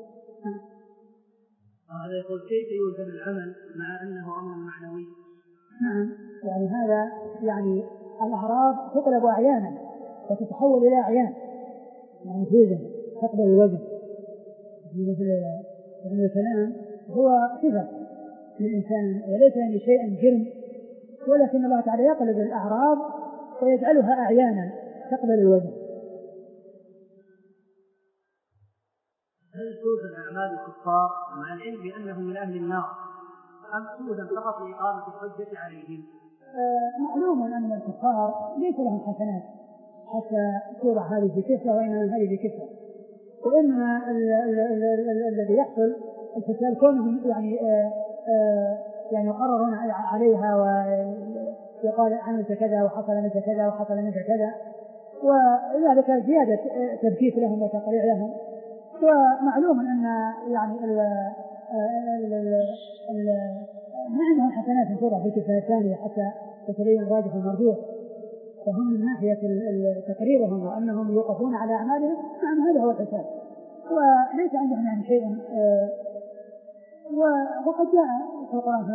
هذا يقول كيف يوزن العمل مع أنه أمر معنوي؟ نعم يعني هذا يعني الأعراض تقلب أعيانا وتتحول إلى أعيان، يعني توزن تقبل الوزن. مثل الكلام هو صفة للإنسان وليس يعني شيئا جرم، ولكن الله تعالى يقلب الأعراض ويجعلها أعيانا تقبل الوزن. هل توزن أعمال الكفار مع العلم بأنهم من أهل النار أم توزن فقط لإقامة الحجة عليهم؟ آه معلوم أن الكفار ليس لهم حسنات حتى توضع هذه في كفة وإنما هذه في كفة، وإنما الذي يحصل الفساد كونهم يعني آه آه يعني يقررون عليها ويقال عملت كذا وحصل منك كذا وحصل منك كذا، وذلك زيادة تبكيت لهم وتقريع لهم. ومعلوم أن يعني ال ال ال ما عندهم حسنات توضع في الكفة الثانية حتى تتبين الراجح والمرجوح، فهم من ناحية تقريرهم وأنهم يوقفون على أعمالهم. نعم هذا هو الحساب، وليس عندهم يعني شيء. وقد جاء في القرآن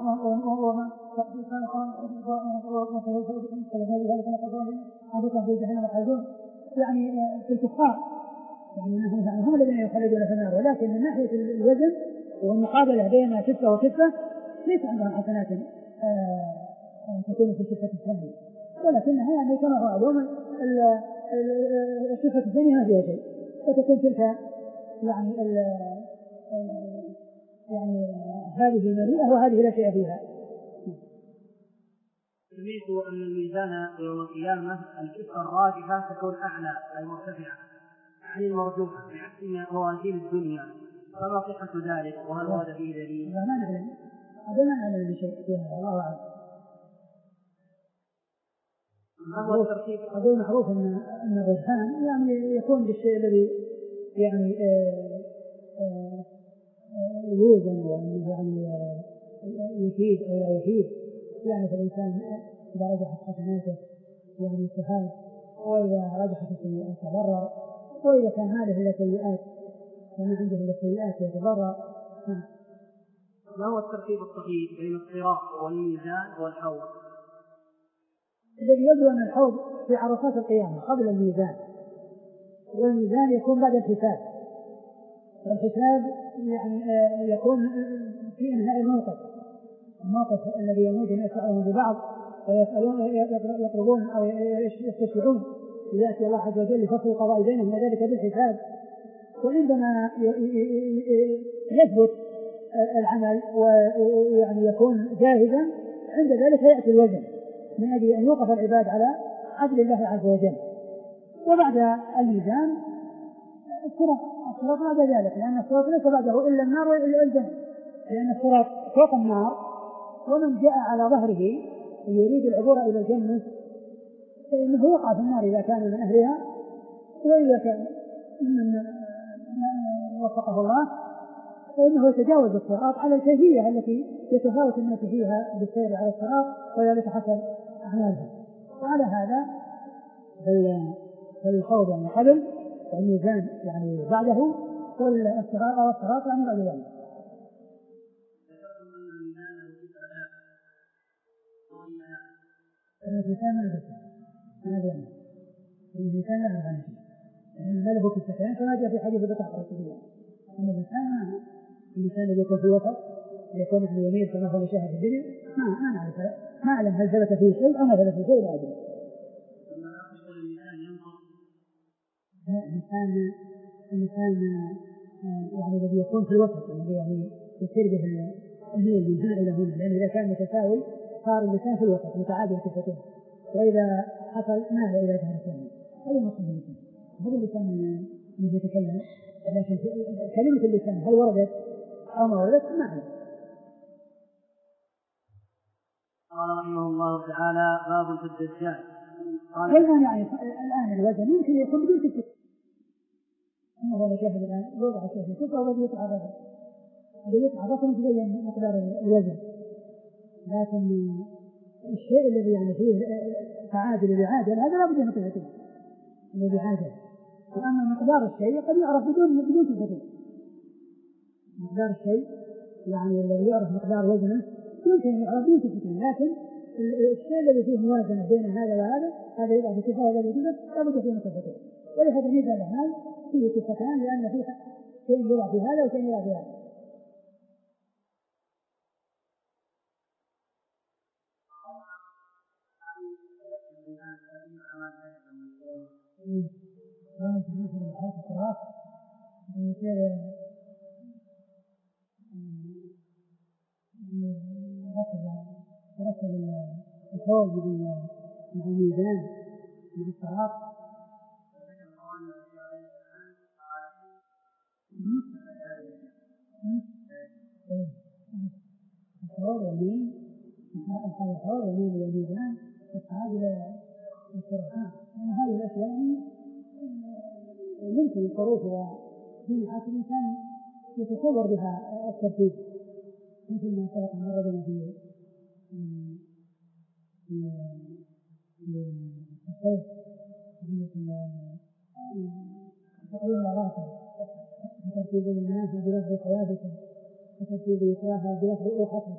يعني في الكفار يعني هم الذين يخلدون في النار، ولكن من ناحية الوزن والمقابلة بين كفة وكفة ليس عندهم حسنات تكون في الكفة الثانية، ولكنها يعني كما هو معلوم الكفة الثانية ما فيها شيء، فتكون تلك يعني يعني هذه مليئة وهذه لا شيء فيها. سمعت أن الميزان يوم القيامة الكفة الراجحة تكون أعلى أي مرتفعة عن المرجوحة بعكس موازين الدنيا، فما صحة ذلك وهل ورد فيه دليل؟ لا ما نعلم، هذا ما نعلم شيء فيها، الله أعلم. هو الترتيب هذا معروف أن أن الرجحان يعني يكون بالشيء الذي يعني آه آه يوزن وأنه يعني يفيد أو لا يفيد، يعني فالإنسان إذا رجحت حسناته يعني استفاد، وإذا رجحت السيئات تضرر، وإذا كان هذه إلا سيئات وما عنده إلا سيئات يتضرر. ما هو الترتيب الصحيح بين الصراط والميزان والحوض؟ الذي يبدو أن الحوض في عرصات القيامة قبل الميزان، والميزان يكون بعد الحساب، والحساب يعني يكون في انهاء الموقف، الموقف الذي يموت الناس بعضهم ببعض ويسألون يطلبون او يستشفعون ليأتي الله عز وجل لفصل القضاء بينهم، وذلك بالحساب. وعندما يثبت العمل ويعني يكون جاهزا عند ذلك يأتي الوزن من أجل أن يوقف العباد على عدل الله عز وجل. وبعد الميزان الصراط، الصراط بعد ذلك، لأن الصراط ليس بعده إلا النار وإلا الجنة، لأن الصراط فوق النار، ومن جاء على ظهره يريد العبور إلى الجنة فإنه يقع في النار إذا كان من أهلها، وإذا كان من وفقه الله فإنه يتجاوز الصراط على الكيفية التي يتفاوت الناس فيها بالسير على الصراط، وذلك حسب أعمالهم. وعلى هذا فالحوض يعني قبل، والميزان يعني بعده، والصراط والصراط يعني بعد ذلك. الميزان ما ذكر ما ذكر الميزان لا يعرف ما له كفتان كما جاء في حديث بطاقة الرسولية. أما الإنسان ما الإنسان اللي يكون في وسط يكون في اليمين كما هو مشاهد في الدنيا ما ما نعرف، ما أعلم هل ثبت فيه شيء أو ما ثبت فيه شيء لا أدري. الإنسان الإنسان يعني الذي يكون في الوسط الذي يعني يصير به الليل من هنا إلى هنا، لأن إذا كان متساوي صار الإنسان في الوسط متعادل كفتين، وإذا حصل مال إلى ظهر الثاني هذا مقصود اللسان. هذا اللسان الذي يتكلم، لكن كلمة اللسان هل وردت أو ما وردت ما أعلم. قال رحمه الله تعالى باب في الدجال. والآن يعني الآن الوزن يمكن يكون بدون كفة، أما هو شاهد الآن يوضع شاهد كفة وبدأ يطلع الرجل، بدأ يطلع رقم تبين مقدار الوزن، لكن الشيء الذي يعني فيه تعادل بعادل هذا لا بد من كفتين الذي بعادل. وأما مقدار الشيء قد يعرف بدون بدون كفتين، مقدار الشيء يعني الذي يعرف مقدار وزنه يمكن يعرف بدون كفتين، لكن الشيء الذي فيه موازنة بين هذا وهذا هذا يبقى بكفة وهذا بكفة لا بد فيه من كفتين. ولهذا ميزان الأعمال فيه كفتان لأن فيه شيء يضع في هذا وشيء يضع في هذا. ممكن يخرج الحياة الصراط يصير يرتب الحوض مع الميزان مع الصراط. الحوض والمين الحوض والمين والميزان والصراط إلى الصراط، يعني هذه الأشياء يمكن الخروج وفي حتى الإنسان يتصور بها الترتيب، مثل ما سبق أن مرضنا في الصيف تقريبا العراقة ترتيب الناس بلفظ قوادة وترتيب إطلاها بلفظ أوحة.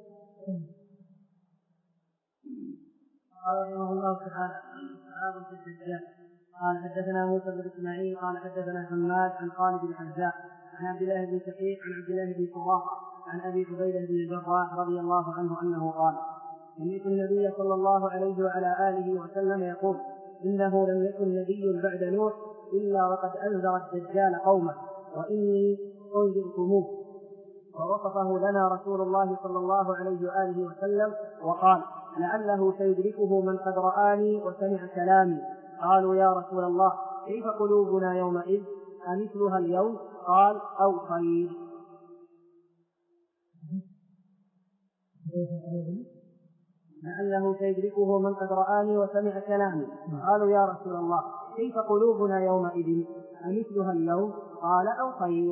قال رحمه الله تعالى باب في الدجال. قال حدثنا موسى بن اسماعيل قال حدثنا حماد عن خالد بن حذاء عن عبد الله بن شقيق عن عبد الله بن سراقة عن أبي عبيدة بن الجراح رضي الله عنه أنه قال: سمعت النبي صلى الله عليه وعلى آله وسلم يقول: إنه لم يكن نبي بعد نوح إلا وقد أنذر الدجال قومه وإني أنذرتموه. ووصفه لنا رسول الله صلى الله عليه وآله وسلم وقال: لعله سيدركه من قد رآني وسمع كلامي. قالوا: يا رسول الله كيف قلوبنا يومئذ أمثلها اليوم؟ قال: أو خير. لعله سيدركه من قد رآني وسمع كلامي. قالوا: يا رسول الله كيف قلوبنا يومئذ أمثلها اليوم؟ قال: أو خير.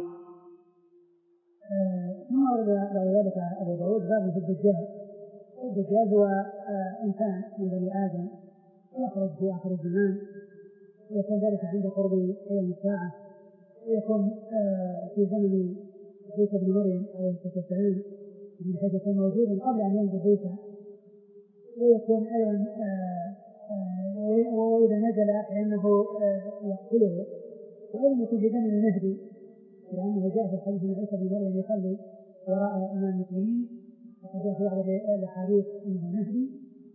ثم ورد بعد ذلك أبو داود باب في الدجال. الدجال هو إنسان من بني آدم يخرج في آخر الزمان، ويكون ذلك عند قرب يوم الساعة، ويكون في زمن عيسى بن مريم عليه الصلاة والسلام، من حيث يكون موجودا قبل أن ينزل عيسى، ويكون أيضا وإذا نزل فإنه يقتله، وأيضا يكون في زمن المهدي، لأنه جاء في الحديث أن عيسى بن مريم يصلي وراء إمام المسلمين، وقد جاء في بعض الأحاديث أنه المهدي،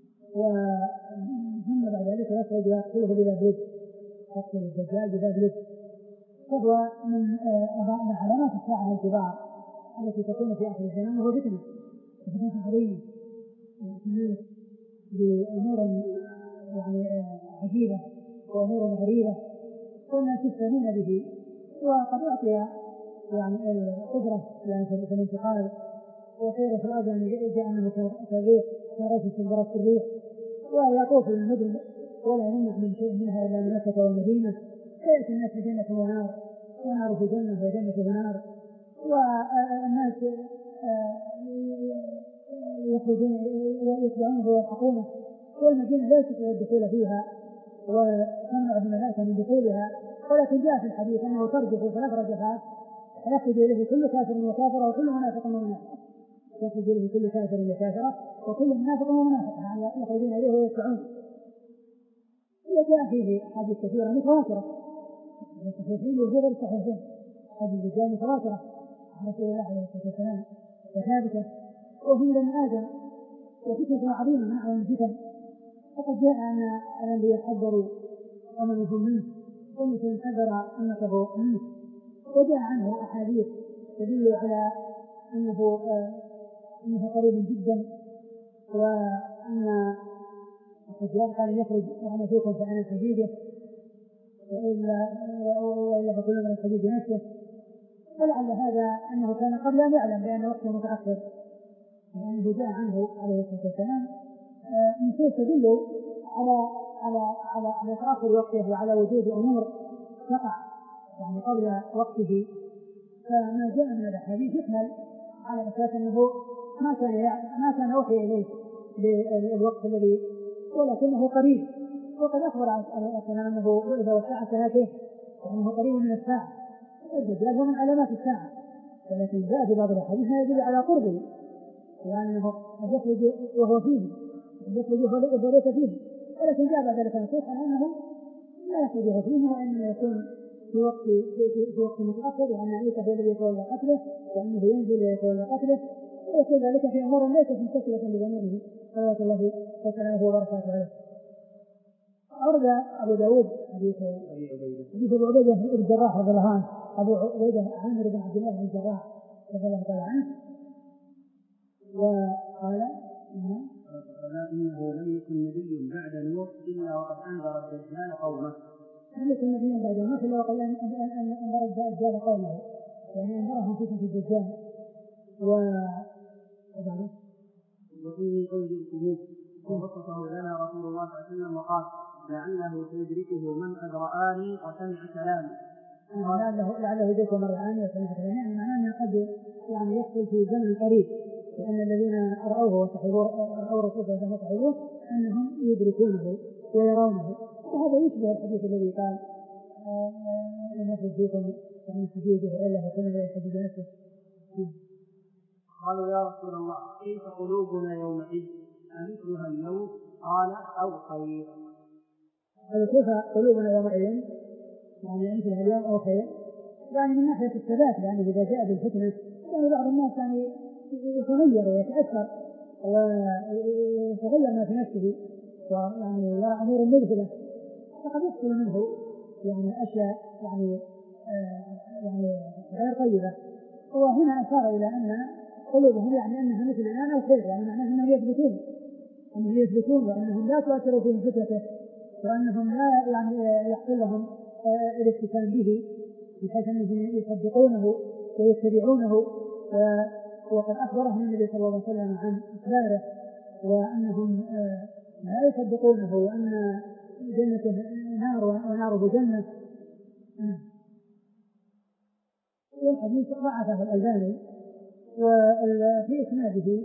ثم بعد ذلك يخرج ويقتله بباب لد، يقتل الدجال بباب لد. فهو من علامات الساعة الكبار التي تكون في آخر الزمان، وهو فتنة فتنة عظيمة الناس بأمور يعني عجيبة وأمور غريبة والناس يفتنون به، وقد أعطي يعني قدرة يعني في الانتقال وسير في الأرض، يعني جاء أنه كالريح كرجل في البرد الريح، ويطوف المدن ولا يمنع من شيء منها إلا من مكة والمدينة، فيأتي الناس في جنة ونار ونار في جنة وجنة في نار، والناس يخرجون يتبعونه ويلحقونه، والمدينة لا يستطيع الدخول فيها وتمنع الملائكة من دخولها، ولكن جاء في الحديث أنه ترجف ثلاث رجفات يخرج إليه كل كافر وكافرة وكل منافق ومنافق، يخرج إليه كل كافر وكافرة وكل منافق ومنافق، يعني يخرجون إليه ويدفعون. وجاء فيه حديث كثيرة متواترة في الصحيحين وفي غير الصحيحين، هذه الرجال متواترة عن رسول الله عليه الصلاة والسلام وثابتة، وهم من آدم وفتنة عظيمة من أعظم الفتن. فقد جاء أن الأنبياء حذروا أممهم منه ومثل حذر أمته منه، وجاء عنه أحاديث تدل على أنه أنه قريب جدا، وأن الدجال قال يخرج وأنا فيكم فأنا حديده، وإلا وإلا فكل من الحديد نفسه. ولعل هذا أنه كان قبل أن يعلم بأن وقته متأخر، لأنه جاء عنه عليه الصلاة والسلام نصوص تدل على على على على تأخر وقته وعلى وجود أمور تقع يعني قبل وقته. فما جاء من الأحاديث يحمل على أساس أنه ما كان ما كان أوحي إليه بالوقت الذي، ولكنه قريب. وقد أخبر عن أنه وإذا والساعة هاته وأنه قريب من الساعة، والدجال هو من علامات الساعة، ولكن جاء في بعض الأحاديث ما يدل على قربه، وأنه قد يخرج وهو فيه قد يخرج وهو ليس فيه، ولكن جاء بعد ذلك نصوص على أنه لا يخرج فيه وإنما يكون في وقت في, في وقت متأخر، وأن عيسى هو الذي يتولى قتله وأنه ينزل ويتولى قتله، ويكون ذلك في أمور ليست متصلة بزمانه صلوات الله وسلامه وبركاته عليه. أورد أبو داود حديث أبو عبيدة بن الجراح رضي الله عنه، أبو عبيدة عامر بن عبد الله بن الجراح رضي الله تعالى عنه، وقال إنه لم يكن نبي بعد نوح إلا وقد أنذر الدجال قومه. لم يكن نبي بعد نوح إلا وقد أنذر الدجال قومه، يعني أنذرهم فتنة الدجال. وبعد وإني أنذرتموه. ووصفه لنا رسول الله صلى الله عليه وسلم وقال: لعله سيدركه من قد رآني وسمع كلامي. لعله لعله يدركه من رآني وسمع كلامي، يعني معناه أنه قد يعني يحصل في زمن قريب، وأن الذين رأوه وصحبوه رأوا رسول الله وصحبوه أنهم يدركونه ويرونه. وهذا يشبه الحديث الذي قال: لم يخرج فيكم فأنا حديده وإلا فكل من يحدد نفسه. قالوا: يا رسول الله كيف قلوبنا يومئذ أمثلها اليوم؟ قال: أو خير. قالوا: كيف قلوبنا يومئذ يعني مثلها اليوم أو خير؟ يعني من ناحية الثبات، لأنه إذا جاء بالفتنة يعني بعض الناس يعني يتغير ويتأثر ويتغير ما في نفسه ويعني يرى أمور مذهلة، فقد يحصل منه يعني أشياء يعني آه يعني غير طيبة. وهنا أشار إلى أن قلوبهم يعني أنها مثل الآن أو خير، يعني معناه أنهم يثبتون أنهم يثبتون وأنهم لا تؤثر فيهم فتنته، وأنهم لا يعني يحصل لهم آه الاستسلام به، بحيث أنهم يصدقونه ويتبعونه. وقد أخبرهم النبي صلى الله عليه وسلم عن إخباره وأنهم آه لا يصدقونه وأن جنته نار وناره جنة. والحديث ضعفه الألباني. وفي إسناده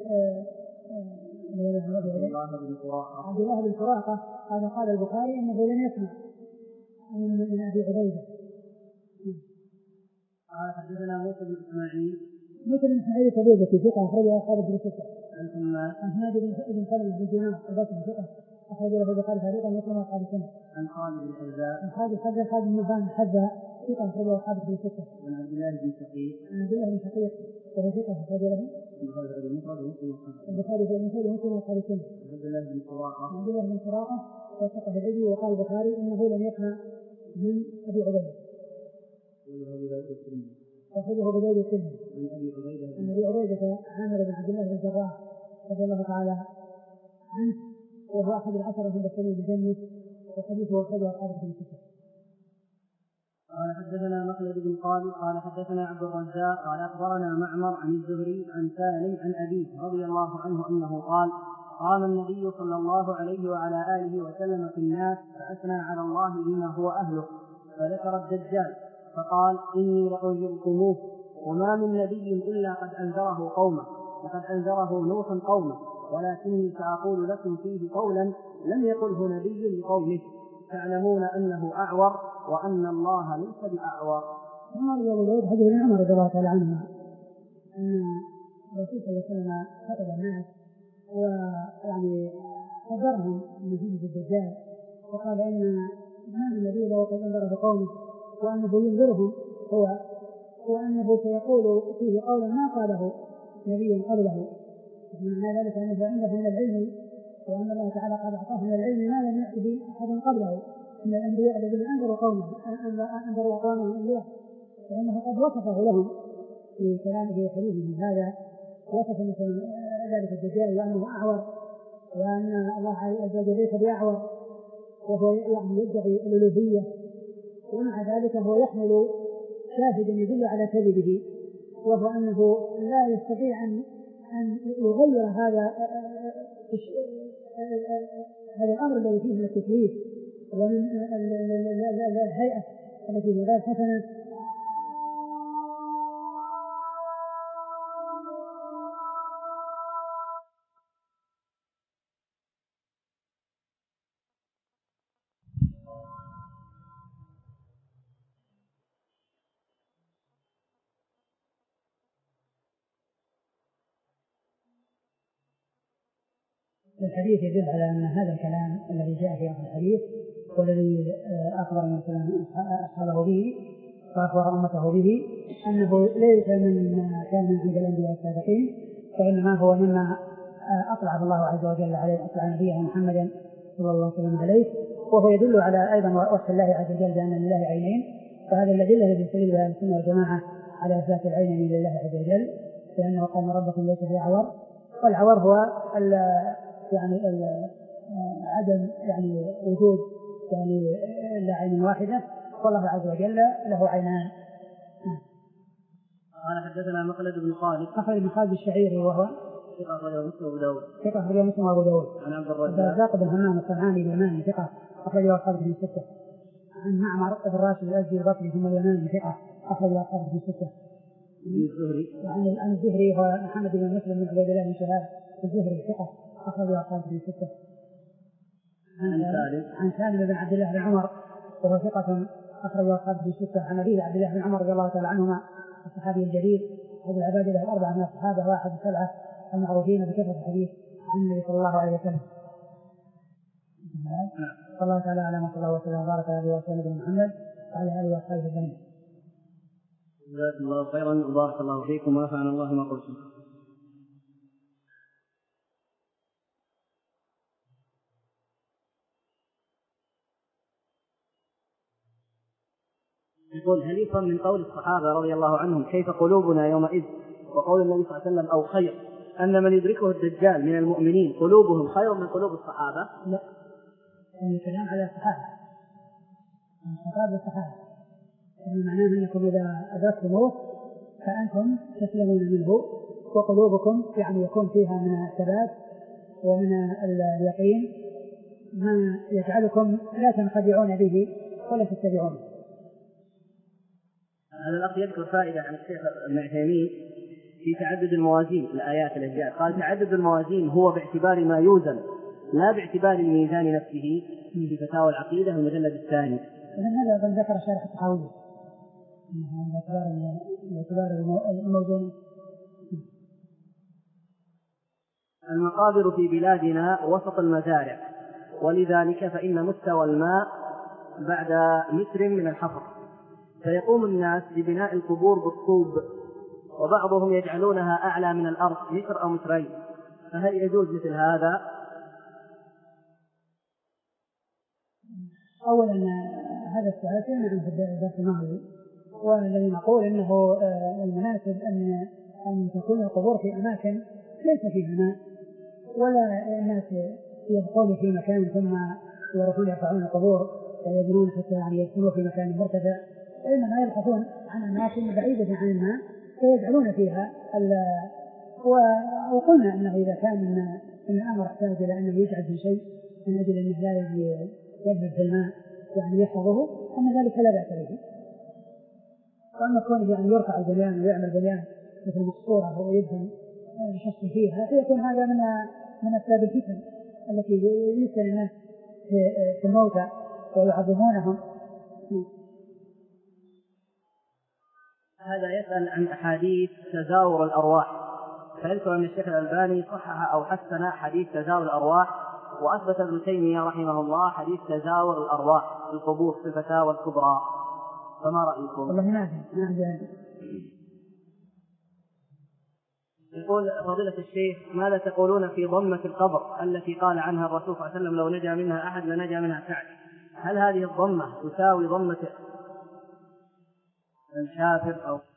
عبد الله بن سراقة هذا قال البخاري أنه لم يسمع من أبي عبيدة. قال حدثنا موسى بن إسماعيل موسى بن إسماعيل كبيرة في ثقة أخرجها أصحاب الكتب الستة. عن هنادي بن سلمة بن دينار البصري ثقة أخرج له البخاري فريقا ومسلم وأصحاب السنة. عن خالد بن حذاء عن خالد حذاء خالد بن مهان حذاء ثقة أخرج له أصحاب الكتب الستة. عن عبد الله بن شقيق عن عبد الله بن شقيق وهو ثقة أخرج له البخاري في المفرد ومسلم وأصحاب السنة. عبد الله بن سراقة عبد الله بن سراقة وثقة بالعلي. وقال البخاري إنه لم يسمع من أبي عبيدة. أخرجه أبو داود الترمذي عن أبي عبيدة عامر بن عبد الله بن الجراح رضي الله تعالى عنه، وهو أحد العشرة المبشرين بالجنة، وحديثه أخرجه أصحاب الكتب الستة. قال حدثنا مخلد بن خالد قال حدثنا عبد الرزاق قال أخبرنا معمر عن الزهري عن سالم عن أبيه رضي الله عنه أنه قال: قام النبي صلى الله عليه وعلى آله وسلم في الناس فأثنى على الله بما هو أهله، فذكر الدجال فقال: إني لأنذركموه، وما من نبي إلا قد أنذره قومه، وقد أنذره نوح قومه، ولكني سأقول لكم فيه قولا لم يقله نبي لقومه، تعلمون أنه أعور وأن الله ليس بأعور. هذا أبو داود حديث ابن عمر رضي الله تعالى عنه أن الرسول صلى الله عليه وسلم خطب الناس ويعني حذرهم من فتنة الدجال، وقال إن ما من نبي إلا وقد أنذره قومه، وأنه ينذرهم هو، وأنه سيقول فيه قولا ما قاله نبي قبله. معنى ذلك أنه عنده من العلم، وأن الله تعالى قد أعطاه من العلم ما لم يأت به أحد قبله من الأنبياء الذين أنذروا قومهم أنذروا قومهم إياه، فإنه قد وصفه لهم في كلامه في حديثه هذا، وصف مثل ذلك الدجال وأنه أعور، وأن الله عز وجل ليس بأعور، وهو يعني يدعي الألوهية، ومع ذلك هو يحمل شاهدا يدل على كذبه، وهو أنه لا يستطيع أن أن يغير هذا هذا الأمر الذي فيه من التكليف ومن الهيئة التي هي غير حسنة. الحديث يدل على أن هذا الكلام الذي جاء في آخر الحديث والذي أخبر من أصحابه به وأخبر أمته به أنه ليس مما كان عند الأنبياء السابقين، فإنما هو مما أطلع الله عز وجل عليه، أطلع نبيه محمدا صلى الله عليه وسلم عليه، وهو يدل على أيضا وصف الله عز وجل بأن لله عينين، فهذا الأدلة التي يستدل بها السنة والجماعة على إثبات العينين لله عز وجل، لأنه قال ربكم ليس بعور، والعور هو يعني عدم يعني وجود يعني لا عين واحدة، والله عز وجل له عينان. قال حدثنا مخلد بن خالد مخلد بن خالد الشعيري وهو ثقة أخرجه مسلم وأبو داود ثقة أخرجه مسلم وأبو داود. عن عبد الرزاق بن همام الصنعاني اليماني ثقة أخرجه أصحاب الكتب الستة. عن معمر بن راشد الأزدي البصري ثم اليماني ثقة أخرجه أصحاب الكتب الستة. الزهري عن الزهري هو محمد بن مسلم بن عبيد الله بن شهاب الزهري ثقة أخرجه أصحاب الكتب الستة. عن سالم بن عبد الله بن عمر وهو ثقة أخرج أصحاب الكتب الستة. عن أبي عبد الله بن عمر رضي الله تعالى عنهما الصحابي الجليل أبو العباد له الأربعة من الصحابة واحد السبعة المعروفين بكثرة الحديث عن النبي صلى الله عليه وسلم. صلى الله تعالى على ما صلى الله وسلم وبارك على نبينا محمد وعلى آله وصحبه أجمعين. جزاكم الله خيرا وبارك الله فيكم ونفعنا الله ما قلتم. يقول هل يفهم من قول الصحابة رضي الله عنهم كيف قلوبنا يومئذ وقول النبي صلى الله عليه وسلم أو خير أن من يدركه الدجال من المؤمنين قلوبهم خير من قلوب الصحابة؟ لا، يعني الكلام على الصحابة، الصحابة الصحابة، يعني معناه أنكم إذا أدركتموه فأنتم تسلمون منه وقلوبكم يعني يكون فيها من الثبات ومن اليقين ما يجعلكم لا تنخدعون به ولا تتبعونه. هذا الأخ يذكر فائدة عن الشيخ ابن عثيمين في تعدد الموازين الآيات الأجزاء، قال تعدد الموازين هو باعتبار ما يوزن لا باعتبار الميزان نفسه في فتاوى العقيدة المجلد الثاني. إذن هذا ذكر شارح التحاوي باعتبار الموزون. المقابر في بلادنا وسط المزارع، ولذلك فإن مستوى الماء بعد متر من الحفر، فيقوم الناس ببناء القبور بالطوب، وبعضهم يجعلونها أعلى من الأرض متر أو مترين، فهل يجوز مثل هذا؟ أولا هذا السؤال سمعنا عنه في الدرس الماضي، والذي نقول إنه المناسب أن أن تكون القبور في أماكن ليس فيها ماء، ولا الناس يبقون في مكان ثم يروحون يرفعون القبور ويبنون حتى يعني يدفنوا في مكان مرتفع، وإنما يبحثون عن أماكن بعيدة عن الماء فيجعلون فيها. وقلنا أنه إذا كان إن الأمر احتاج إلى أنه يجعل في شيء من أجل أنه لا يذهب في الماء يعني يحفظه أن ذلك لا بأس به. وأما كونه يعني يرفع البنيان ويعمل بنيان مثل مقصورة ويدفن شخص فيها فيكون هذا من من أسباب الفتن التي يفتن الناس في الموتى ويعظمونهم. هذا يسأل عن أحاديث تزاور الأرواح، فيذكر أن الشيخ الألباني صحح أو حسن حديث تزاور الأرواح، وأثبت ابن تيمية رحمه الله حديث تزاور الأرواح في القبور في الفتاوى الكبرى، فما رأيكم؟ والله نافع نافع. يقول فضيلة الشيخ ماذا تقولون في ضمة القبر التي قال عنها الرسول صلى الله عليه وسلم لو نجا منها أحد لنجا منها سعد؟ هل هذه الضمة تساوي ضمة الشافر أو